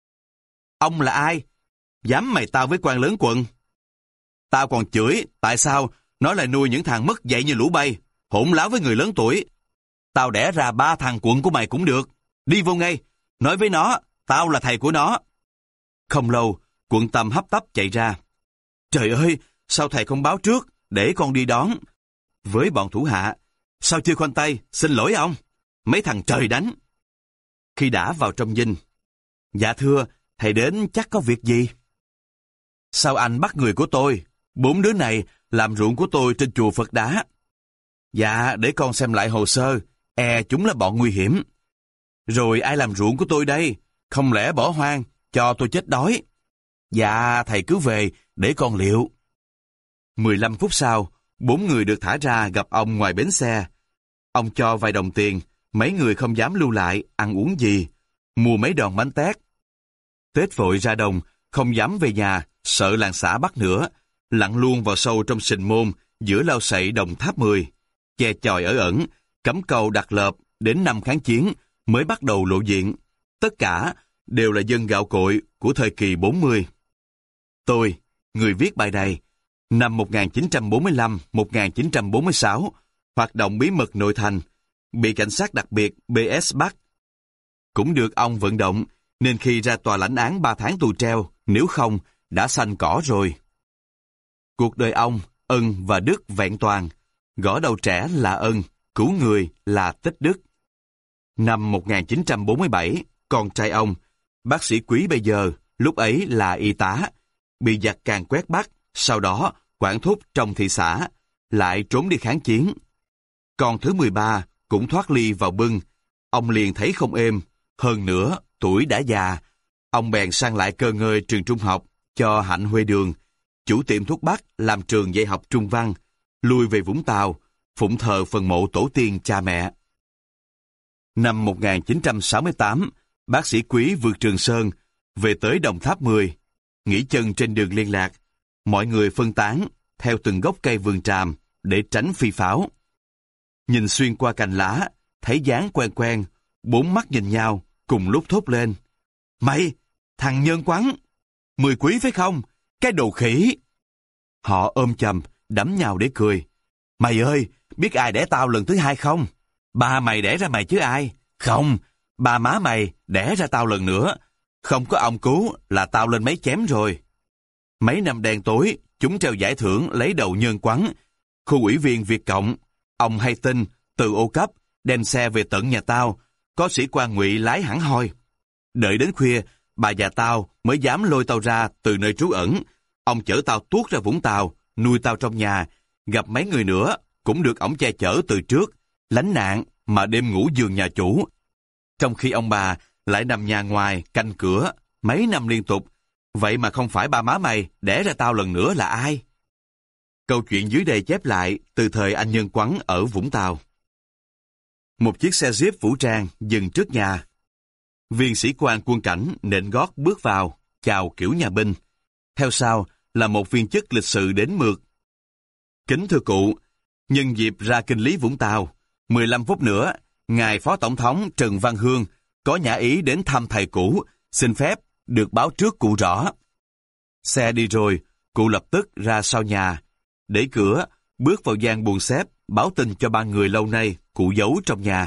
Ông là ai? Dám mày tao với quan lớn quận. Tao còn chửi, tại sao nó lại nuôi những thằng mất dạy như lũ bay, hỗn láo với người lớn tuổi. Tao đẻ ra ba thằng quận của mày cũng được. Đi vô ngay, nói với nó, tao là thầy của nó. Không lâu, Quận Tâm hấp tấp chạy ra. Trời ơi, sao thầy không báo trước, để con đi đón. Với bọn thủ hạ, sao chưa khoanh tay, xin lỗi ông. Mấy thằng trời đánh. Khi đã vào trong dinh, dạ thưa, thầy đến chắc có việc gì? Sao anh bắt người của tôi? Bốn đứa này làm ruộng của tôi trên chùa Phật Đá. Dạ, để con xem lại hồ sơ, e chúng là bọn nguy hiểm. Rồi ai làm ruộng của tôi đây? Không lẽ bỏ hoang, cho tôi chết đói? Dạ, thầy cứ về, để con liệu. mười lăm phút sau, bốn người được thả ra gặp ông ngoài bến xe. Ông cho vài đồng tiền, mấy người không dám lưu lại, ăn uống gì, mua mấy đòn bánh tét. Tết vội ra đồng, không dám về nhà, sợ làng xã bắt nữa, lặn luôn vào sâu trong sình môn, giữa lao sậy Đồng Tháp mười, che chòi ở ẩn, cắm cầu đặt lợp, đến năm kháng chiến mới bắt đầu lộ diện. Tất cả đều là dân gạo cội của thời kỳ bốn mươi. Tôi, người viết bài này, năm một nghìn chín trăm bốn mươi lăm đến một nghìn chín trăm bốn mươi sáu, hoạt động bí mật nội thành, bị cảnh sát đặc biệt bê ét bắt. Cũng được ông vận động, nên khi ra tòa lãnh án ba tháng tù treo, nếu không, đã xanh cỏ rồi. Cuộc đời ông, ân và đức vẹn toàn, gõ đầu trẻ là ân, cứu người là tích đức. Năm một nghìn chín trăm bốn mươi bảy, con trai ông, bác sĩ Quý bây giờ, lúc ấy là y tá, bị giặc càn quét bắt, sau đó quản thúc trong thị xã, lại trốn đi kháng chiến. Con thứ mười ba cũng thoát ly vào bưng, ông liền thấy không êm, hơn nữa tuổi đã già, ông bèn sang lại cơ ngơi trường trung học cho Hạnh Huê Đường, chủ tiệm thuốc bắc làm trường dạy học trung văn, lui về Vũng Tàu, phụng thờ phần mộ tổ tiên cha mẹ. Năm một nghìn chín trăm sáu mươi tám, bác sĩ Quý vượt Trường Sơn, về tới Đồng Tháp mười, nghỉ chân trên đường liên lạc, mọi người phân tán theo từng gốc cây vườn tràm để tránh phi pháo. Nhìn xuyên qua cành lá, thấy dáng quen quen, bốn mắt nhìn nhau, cùng lúc thốt lên. Mày, thằng Nhân Quắn, Mười Quý phải không? Cái đồ khỉ! Họ ôm chầm, đấm nhau để cười. Mày ơi, biết ai đẻ tao lần thứ hai không? Ba mày đẻ ra mày chứ ai? Không, ba má mày đẻ ra tao lần nữa. Không có ông cứu là tao lên mấy chém rồi. Mấy năm đen tối, chúng treo giải thưởng lấy đầu Nhân Quắn. Khu ủy viên Việt Cộng, ông hay tin, từ ô cấp, đem xe về tận nhà tao, có sĩ quan ngụy lái hẳn hoi. Đợi đến khuya, bà già tao mới dám lôi tao ra từ nơi trú ẩn. Ông chở tao tuốt ra Vũng Tàu, nuôi tao trong nhà. Gặp mấy người nữa, cũng được ổng che chở từ trước, lánh nạn mà đêm ngủ giường nhà chủ. Trong khi ông bà lại nằm nhà ngoài, canh cửa, mấy năm liên tục. Vậy mà không phải ba má mày đẻ ra tao lần nữa là ai? Câu chuyện dưới đây chép lại từ thời anh Nhân Quắn ở Vũng Tàu. Một chiếc xe Jeep vũ trang dừng trước nhà. Viên sĩ quan quân cảnh nện gót bước vào, chào kiểu nhà binh. Theo sau là một viên chức lịch sự đến mượt. Kính thưa cụ, nhân dịp ra kinh lý Vũng Tàu, mười lăm phút nữa, ngài Phó Tổng thống Trần Văn Hương có nhã ý đến thăm thầy cũ, xin phép được báo trước cụ rõ. Xe đi rồi, cụ lập tức ra sau nhà, đẩy cửa, bước vào gian buồng xếp, báo tin cho ba người lâu nay cụ giấu trong nhà.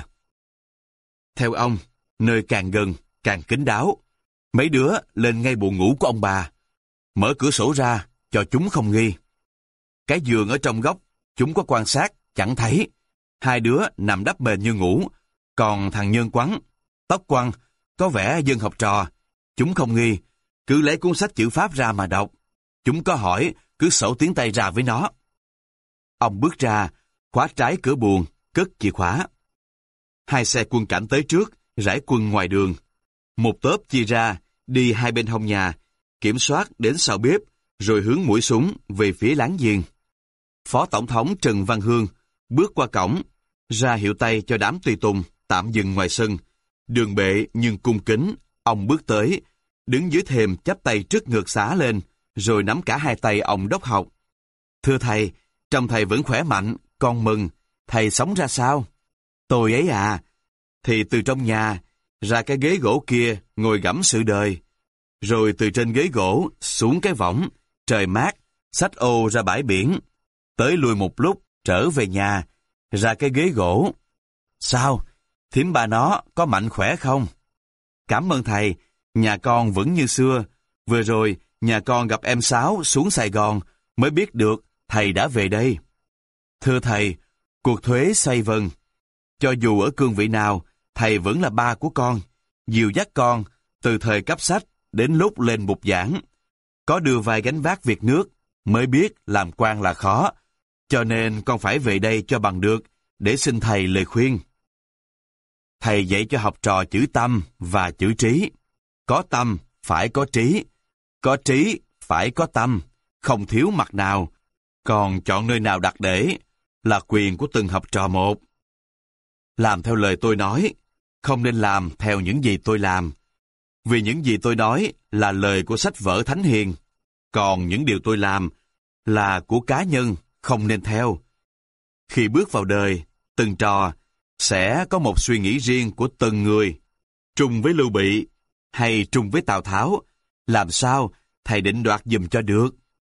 Theo ông, nơi càng gần, càng kín đáo. Mấy đứa lên ngay buồng ngủ của ông bà. Mở cửa sổ ra, cho chúng không nghi. Cái giường ở trong góc, chúng có quan sát, chẳng thấy. Hai đứa nằm đắp mền như ngủ. Còn thằng Nhân Quắn, tóc quăn, có vẻ dân học trò. Chúng không nghi, cứ lấy cuốn sách chữ Pháp ra mà đọc. Chúng có hỏi, cứ sổ tiếng Tây ra với nó. Ông bước ra, khóa trái cửa buồng, cất chìa khóa. Hai xe quân cảnh tới trước, rải quân ngoài đường. Một tốp chia ra, đi hai bên hông nhà, kiểm soát đến sau bếp, rồi hướng mũi súng về phía láng giềng. Phó Tổng thống Trần Văn Hương bước qua cổng, ra hiệu tay cho đám tùy tùng tạm dừng ngoài sân. Đường bệ nhưng cung kính, ông bước tới, đứng dưới thềm chắp tay trước ngực xá lên, rồi nắm cả hai tay ông đốc học. Thưa thầy, trông thầy vẫn khỏe mạnh, con mừng. Thầy sống ra sao? Tôi ấy à, thì từ trong nhà, ra cái ghế gỗ kia ngồi gẫm sự đời. Rồi từ trên ghế gỗ xuống cái võng, trời mát, xách ô ra bãi biển. Tới lui một lúc, trở về nhà, ra cái ghế gỗ. Sao? Thím bà nó có mạnh khỏe không? Cảm ơn thầy, nhà con vẫn như xưa. Vừa rồi, nhà con gặp em Sáu xuống Sài Gòn, mới biết được thầy đã về đây. Thưa thầy, cuộc thuế xoay vần. Cho dù ở cương vị nào, thầy vẫn là ba của con, dìu dắt con từ thời cấp sách đến lúc lên bục giảng. Có đưa vai gánh vác việc nước, mới biết làm quan là khó, cho nên con phải về đây cho bằng được, để xin thầy lời khuyên. Thầy dạy cho học trò chữ tâm và chữ trí. Có tâm phải có trí, có trí phải có tâm, không thiếu mặt nào. Còn chọn nơi nào đặt để là quyền của từng học trò một. Làm theo lời tôi nói, không nên làm theo những gì tôi làm. Vì những gì tôi nói là lời của sách vở thánh hiền, còn những điều tôi làm là của cá nhân, không nên theo. Khi bước vào đời, từng trò sẽ có một suy nghĩ riêng của từng người, trùng với Lưu Bị hay trùng với Tào Tháo, làm sao thầy định đoạt giùm cho được.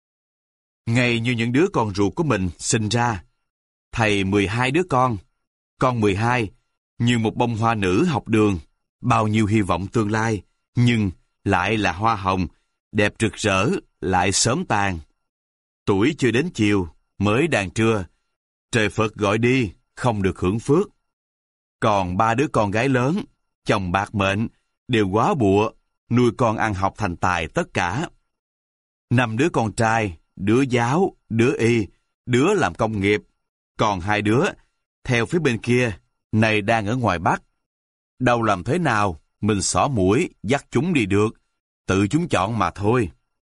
Ngay như những đứa con ruột của mình sinh ra, thầy mười hai đứa con, con mười hai, như một bông hoa nữ học đường, bao nhiêu hy vọng tương lai, nhưng lại là hoa hồng, đẹp rực rỡ, lại sớm tàn. Tuổi chưa đến chiều, mới đàn trưa, trời Phật gọi đi, không được hưởng phước. Còn ba đứa con gái lớn, chồng bạc mệnh, đều góa bụa, nuôi con ăn học thành tài tất cả. Năm đứa con trai, đứa giáo, đứa y, đứa làm công nghiệp, còn hai đứa, theo phía bên kia, này đang ở ngoài Bắc. Đâu làm thế nào, mình xỏ mũi, dắt chúng đi được, tự chúng chọn mà thôi.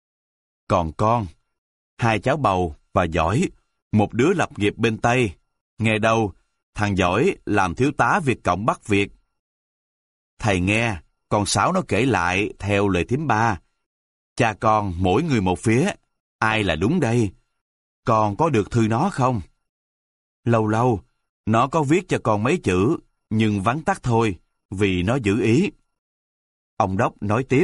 Còn con, hai cháu bầu và Giỏi, một đứa lập nghiệp bên Tây, nghe đâu, thằng Giỏi làm thiếu tá Việt Cộng Bắc Việt. Thầy nghe, con Sáu nó kể lại theo lời thím ba. Cha con mỗi người một phía, ai là đúng đây? Con có được thư nó không? Lâu lâu, nó có viết cho con mấy chữ, nhưng vắn tắt thôi, vì nó giữ ý. Ông Đốc nói tiếp.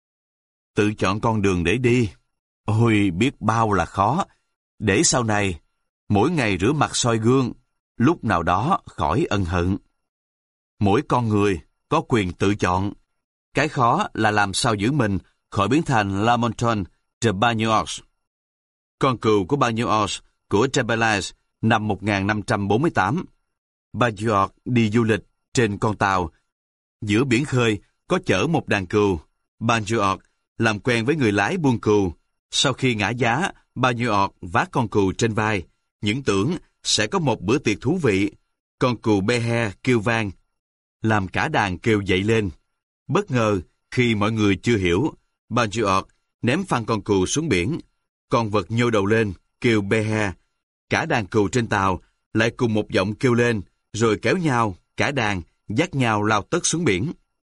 Tự chọn con đường để đi. Ôi, biết bao là khó. Để sau này, mỗi ngày rửa mặt soi gương, lúc nào đó khỏi ân hận. Mỗi con người có quyền tự chọn. Cái khó là làm sao giữ mình khỏi biến thành Lamonton de Bagnols. Con cừu của Bagnols của Rabelais năm một nghìn năm trăm bốn mươi tám. Bagnols đi du lịch trên con tàu. Giữa biển khơi có chở một đàn cừu. Bagnols làm quen với người lái buôn cừu. Sau khi ngã giá, Bagnols vác con cừu trên vai, những tưởng sẽ có một bữa tiệc thú vị. Con cừu Behe kêu vang, làm cả đàn kêu dậy lên. Bất ngờ, khi mọi người chưa hiểu, Bagnols ném phăng con cừu xuống biển. Con vật nhô đầu lên, kêu Behe. Cả đàn cừu trên tàu lại cùng một giọng kêu lên, rồi kéo nhau, cả đàn, dắt nhau lao tất xuống biển.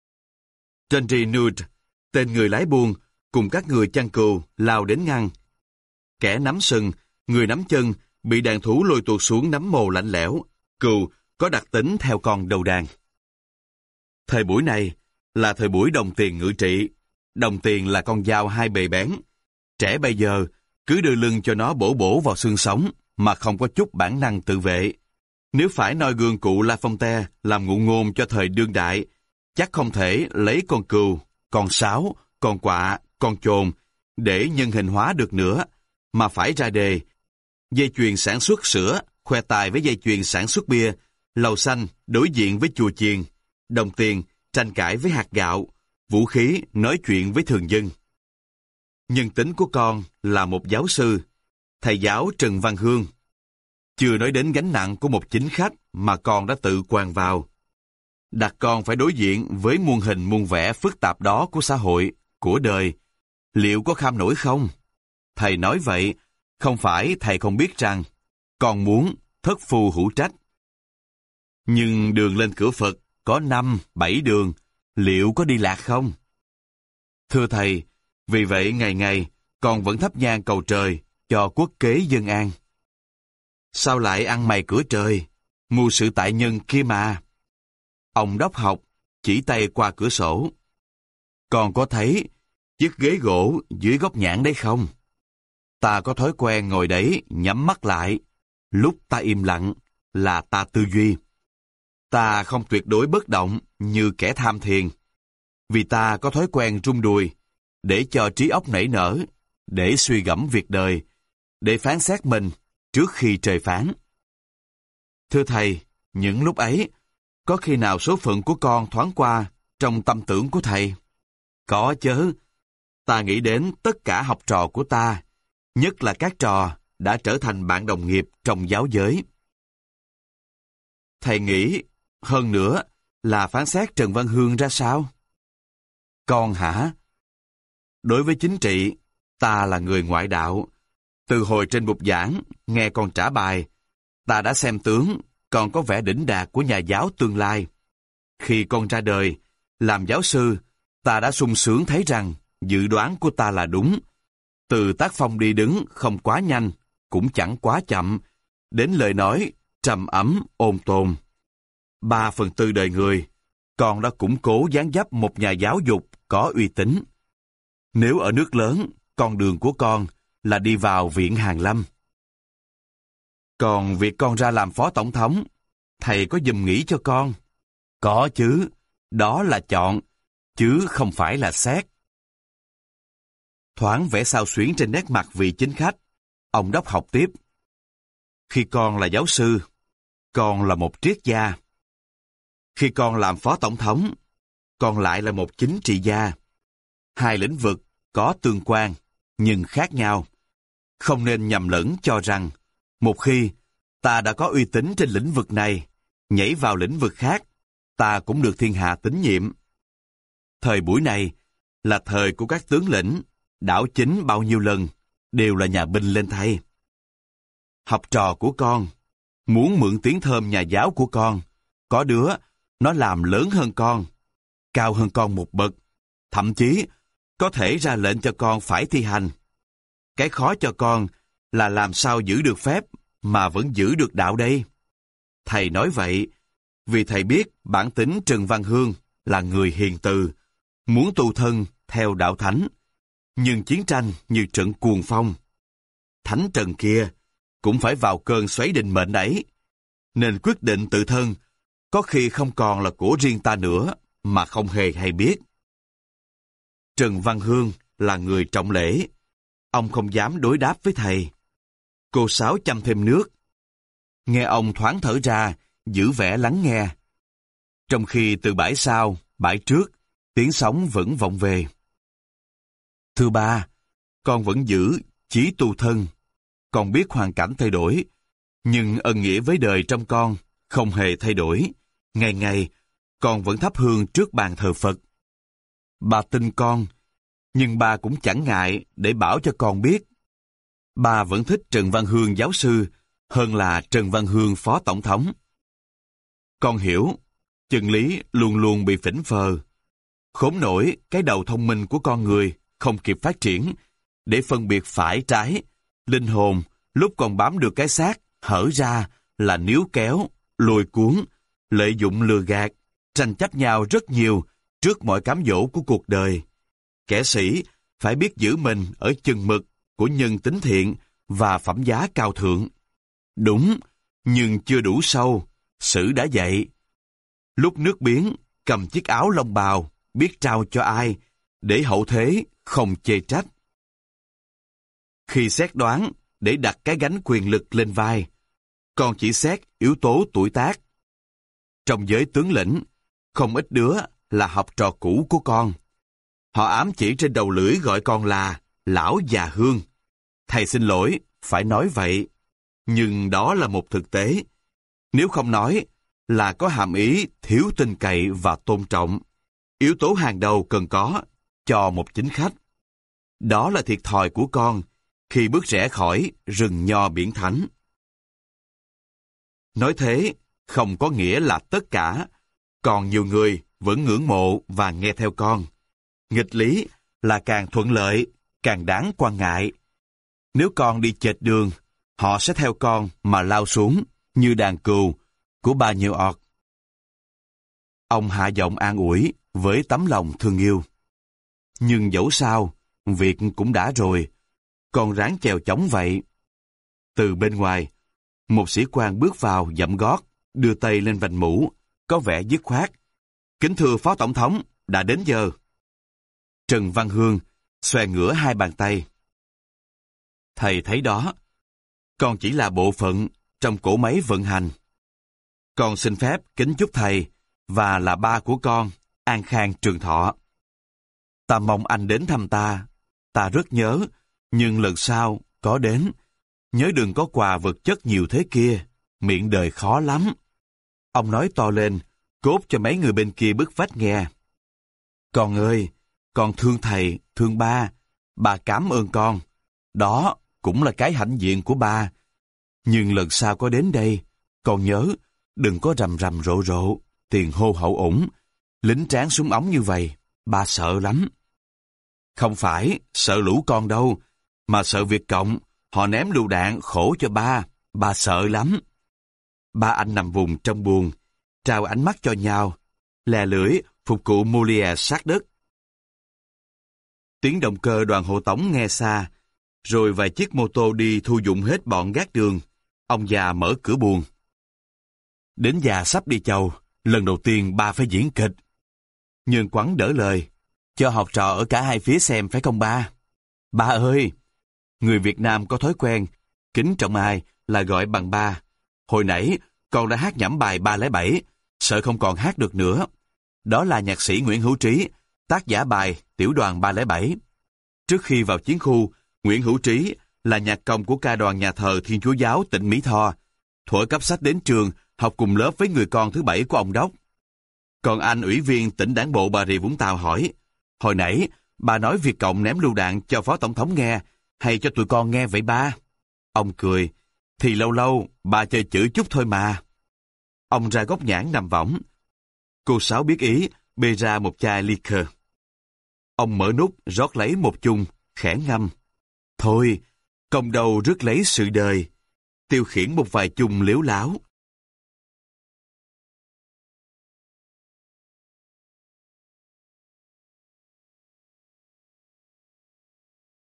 Henry Nud, tên người lái buôn, cùng các người chăn cừu lao đến ngăn. Kẻ nắm sừng, người nắm chân, bị đàn thú lôi tuột xuống nắm mồ lạnh lẽo. Cừu có đặc tính theo con đầu đàn. Thời buổi này là thời buổi đồng tiền ngự trị. Đồng tiền là con dao hai bề bén. Trẻ bây giờ cứ đưa lưng cho nó bổ bổ vào xương sống mà không có chút bản năng tự vệ. Nếu phải noi gương cụ La Fontaine làm ngụ ngôn cho thời đương đại, chắc không thể lấy con cừu, con sáo, con quạ, con chồn để nhân hình hóa được nữa, mà phải ra đề. Dây chuyền sản xuất sữa, khoe tài với dây chuyền sản xuất bia, lầu xanh đối diện với chùa chiền, đồng tiền tranh cãi với hạt gạo, vũ khí nói chuyện với thường dân. Nhân tính của con là một giáo sư, thầy giáo Trần Văn Hương. Chưa nói đến gánh nặng của một chính khách mà con đã tự quàng vào. Đặt con phải đối diện với muôn hình muôn vẻ phức tạp đó của xã hội, của đời. Liệu có kham nổi không? Thầy nói vậy, không phải thầy không biết rằng con muốn thất phu hữu trách. Nhưng đường lên cửa Phật có năm, bảy đường, liệu có đi lạc không? Thưa thầy, vì vậy ngày ngày con vẫn thắp nhang cầu trời cho quốc kế dân an. Sao lại ăn mày cửa trời, mưu sự tại nhân kia mà? Ông Đốc học, chỉ tay qua cửa sổ. Con có thấy chiếc ghế gỗ dưới gốc nhãn đấy không? Ta có thói quen ngồi đấy nhắm mắt lại. Lúc ta im lặng là ta tư duy. Ta không tuyệt đối bất động như kẻ tham thiền. Vì ta có thói quen rung đùi để cho trí óc nảy nở, để suy gẫm việc đời, để phán xét mình trước khi trời phán. Thưa thầy, những lúc ấy, có khi nào số phận của con thoáng qua trong tâm tưởng của thầy? Có chớ. Ta nghĩ đến tất cả học trò của ta, nhất là các trò đã trở thành bạn đồng nghiệp trong giáo giới. Thầy nghĩ, hơn nữa, là phán xét Trần Văn Hương ra sao? Con hả? Đối với chính trị, ta là người ngoại đạo. Từ hồi trên bục giảng, nghe con trả bài, ta đã xem tướng, con có vẻ đỉnh đạt của nhà giáo tương lai. Khi con ra đời, làm giáo sư, ta đã sung sướng thấy rằng dự đoán của ta là đúng. Từ tác phong đi đứng không quá nhanh, cũng chẳng quá chậm, đến lời nói trầm ấm, ôn tồn. Ba phần tư đời người, con đã củng cố dáng dấp một nhà giáo dục có uy tín. Nếu ở nước lớn, con đường của con là đi vào Viện Hàn Lâm. Còn việc con ra làm phó tổng thống, thầy có giùm nghĩ cho con? Có chứ, đó là chọn, chứ không phải là xét. Thoáng vẻ xao xuyến trên nét mặt vị chính khách, ông Đốc học tiếp. Khi con là giáo sư, con là một triết gia. Khi con làm phó tổng thống, con lại là một chính trị gia. Hai lĩnh vực có tương quan, nhưng khác nhau. Không nên nhầm lẫn cho rằng, một khi ta đã có uy tín trên lĩnh vực này, nhảy vào lĩnh vực khác, ta cũng được thiên hạ tín nhiệm. Thời buổi này là thời của các tướng lĩnh, đảo chính bao nhiêu lần, đều là nhà binh lên thay. Học trò của con, muốn mượn tiếng thơm nhà giáo của con, có đứa, nó làm lớn hơn con, cao hơn con một bậc, thậm chí có thể ra lệnh cho con phải thi hành. Cái khó cho con là làm sao giữ được phép mà vẫn giữ được đạo đây. Thầy nói vậy vì thầy biết bản tính Trần Văn Hương là người hiền từ, muốn tu thân theo đạo thánh, nhưng chiến tranh như trận cuồng phong. Thánh Trần kia cũng phải vào cơn xoáy định mệnh ấy, nên quyết định tự thân có khi không còn là của riêng ta nữa mà không hề hay biết. Trần Văn Hương là người trọng lễ, ông không dám đối đáp với thầy. Cô Sáu chăm thêm nước. Nghe ông thoáng thở ra, giữ vẻ lắng nghe. Trong khi từ bãi sau, bãi trước, tiếng sóng vẫn vọng về. Thưa ba, con vẫn giữ chí tu thân. Con biết hoàn cảnh thay đổi, nhưng ân nghĩa với đời trong con không hề thay đổi. Ngày ngày, con vẫn thắp hương trước bàn thờ Phật. Ba tin con, nhưng ba cũng chẳng ngại để bảo cho con biết. Ba vẫn thích Trần Văn Hương giáo sư hơn là Trần Văn Hương phó tổng thống. Con hiểu, chân lý luôn luôn bị phỉnh phờ. Khốn nổi cái đầu thông minh của con người không kịp phát triển để phân biệt phải trái. Linh hồn lúc còn bám được cái xác hở ra là níu kéo, lôi cuốn, lợi dụng lừa gạt, tranh chấp nhau rất nhiều trước mọi cám dỗ của cuộc đời. Kẻ sĩ phải biết giữ mình ở chừng mực của nhân tính thiện và phẩm giá cao thượng. Đúng, nhưng chưa đủ sâu, sử đã dạy. Lúc nước biến, cầm chiếc áo lông bào, biết trao cho ai, để hậu thế không chê trách. Khi xét đoán để đặt cái gánh quyền lực lên vai, con chỉ xét yếu tố tuổi tác. Trong giới tướng lĩnh, không ít đứa là học trò cũ của con. Họ ám chỉ trên đầu lưỡi gọi con là lão già Hương. Thầy xin lỗi, phải nói vậy. Nhưng đó là một thực tế. Nếu không nói, là có hàm ý thiếu tin cậy và tôn trọng. Yếu tố hàng đầu cần có cho một chính khách. Đó là thiệt thòi của con khi bước rẽ khỏi rừng nho biển thánh. Nói thế không có nghĩa là tất cả, còn nhiều người vẫn ngưỡng mộ và nghe theo con. Nghịch lý là càng thuận lợi, càng đáng quan ngại. Nếu con đi chệch đường, họ sẽ theo con mà lao xuống như đàn cừu của bà Nhiều ọt. Ông hạ giọng an ủi với tấm lòng thương yêu. Nhưng dẫu sao, việc cũng đã rồi, con ráng chèo chống vậy. Từ bên ngoài, một sĩ quan bước vào dậm gót, đưa tay lên vành mũ, có vẻ dứt khoát. Kính thưa Phó Tổng thống, đã đến giờ. Trần Văn Hương xòe ngửa hai bàn tay. Thầy thấy đó, con chỉ là bộ phận trong cỗ máy vận hành. Con xin phép kính chúc thầy và là ba của con an khang trường thọ. Ta mong anh đến thăm ta, ta rất nhớ, nhưng lần sau có đến, nhớ đừng có quà vật chất nhiều thế kia, miệng đời khó lắm. Ông nói to lên, cốt cho mấy người bên kia bức vách nghe. Con ơi, con thương thầy, thương ba, ba cảm ơn con. Đó cũng là cái hãnh diện của ba. Nhưng lần sau có đến đây, con nhớ, đừng có rầm rầm rộ rộ, tiền hô hậu ủng, lính tráng súng ống như vậy, ba sợ lắm. Không phải sợ lũ con đâu, mà sợ Việt Cộng, họ ném lựu đạn khổ cho ba, ba sợ lắm. Ba anh nằm vùng trong buồng, trao ánh mắt cho nhau, lè lưỡi phục cụ Molière sát đất. Tiếng động cơ đoàn hộ tống nghe xa, rồi vài chiếc mô tô đi thu dụng hết bọn gác đường. Ông già mở cửa buồng. Đến già sắp đi chầu, lần đầu tiên ba phải diễn kịch. Nhơn Quắn đỡ lời, cho học trò ở cả hai phía xem phải không ba? Ba ơi! Người Việt Nam có thói quen, kính trọng ai là gọi bằng ba. Hồi nãy, con đã hát nhẩm bài ba lẻ bảy, sợ không còn hát được nữa. Đó là nhạc sĩ Nguyễn Hữu Trí, tác giả bài Tiểu đoàn ba không bảy. Trước khi vào chiến khu, Nguyễn Hữu Trí là nhạc công của ca đoàn nhà thờ Thiên Chúa Giáo tỉnh Mỹ Tho. Thuở cấp sách đến trường, học cùng lớp với người con thứ bảy của ông Đốc. Còn anh ủy viên tỉnh đảng bộ Bà Rịa Vũng Tàu hỏi, hồi nãy bà nói Việt Cộng ném lựu đạn cho Phó Tổng thống nghe, hay cho tụi con nghe vậy ba? Ông cười, thì lâu lâu bà chơi chữ chút thôi mà. Ông ra góc nhãn nằm võng. Cô Sáu biết ý, bê ra một chai liquor. Ông mở nút rót lấy một chung, khẽ ngâm. Thôi, công đầu rước lấy sự đời. Tiêu khiển một vài chung liếu láo.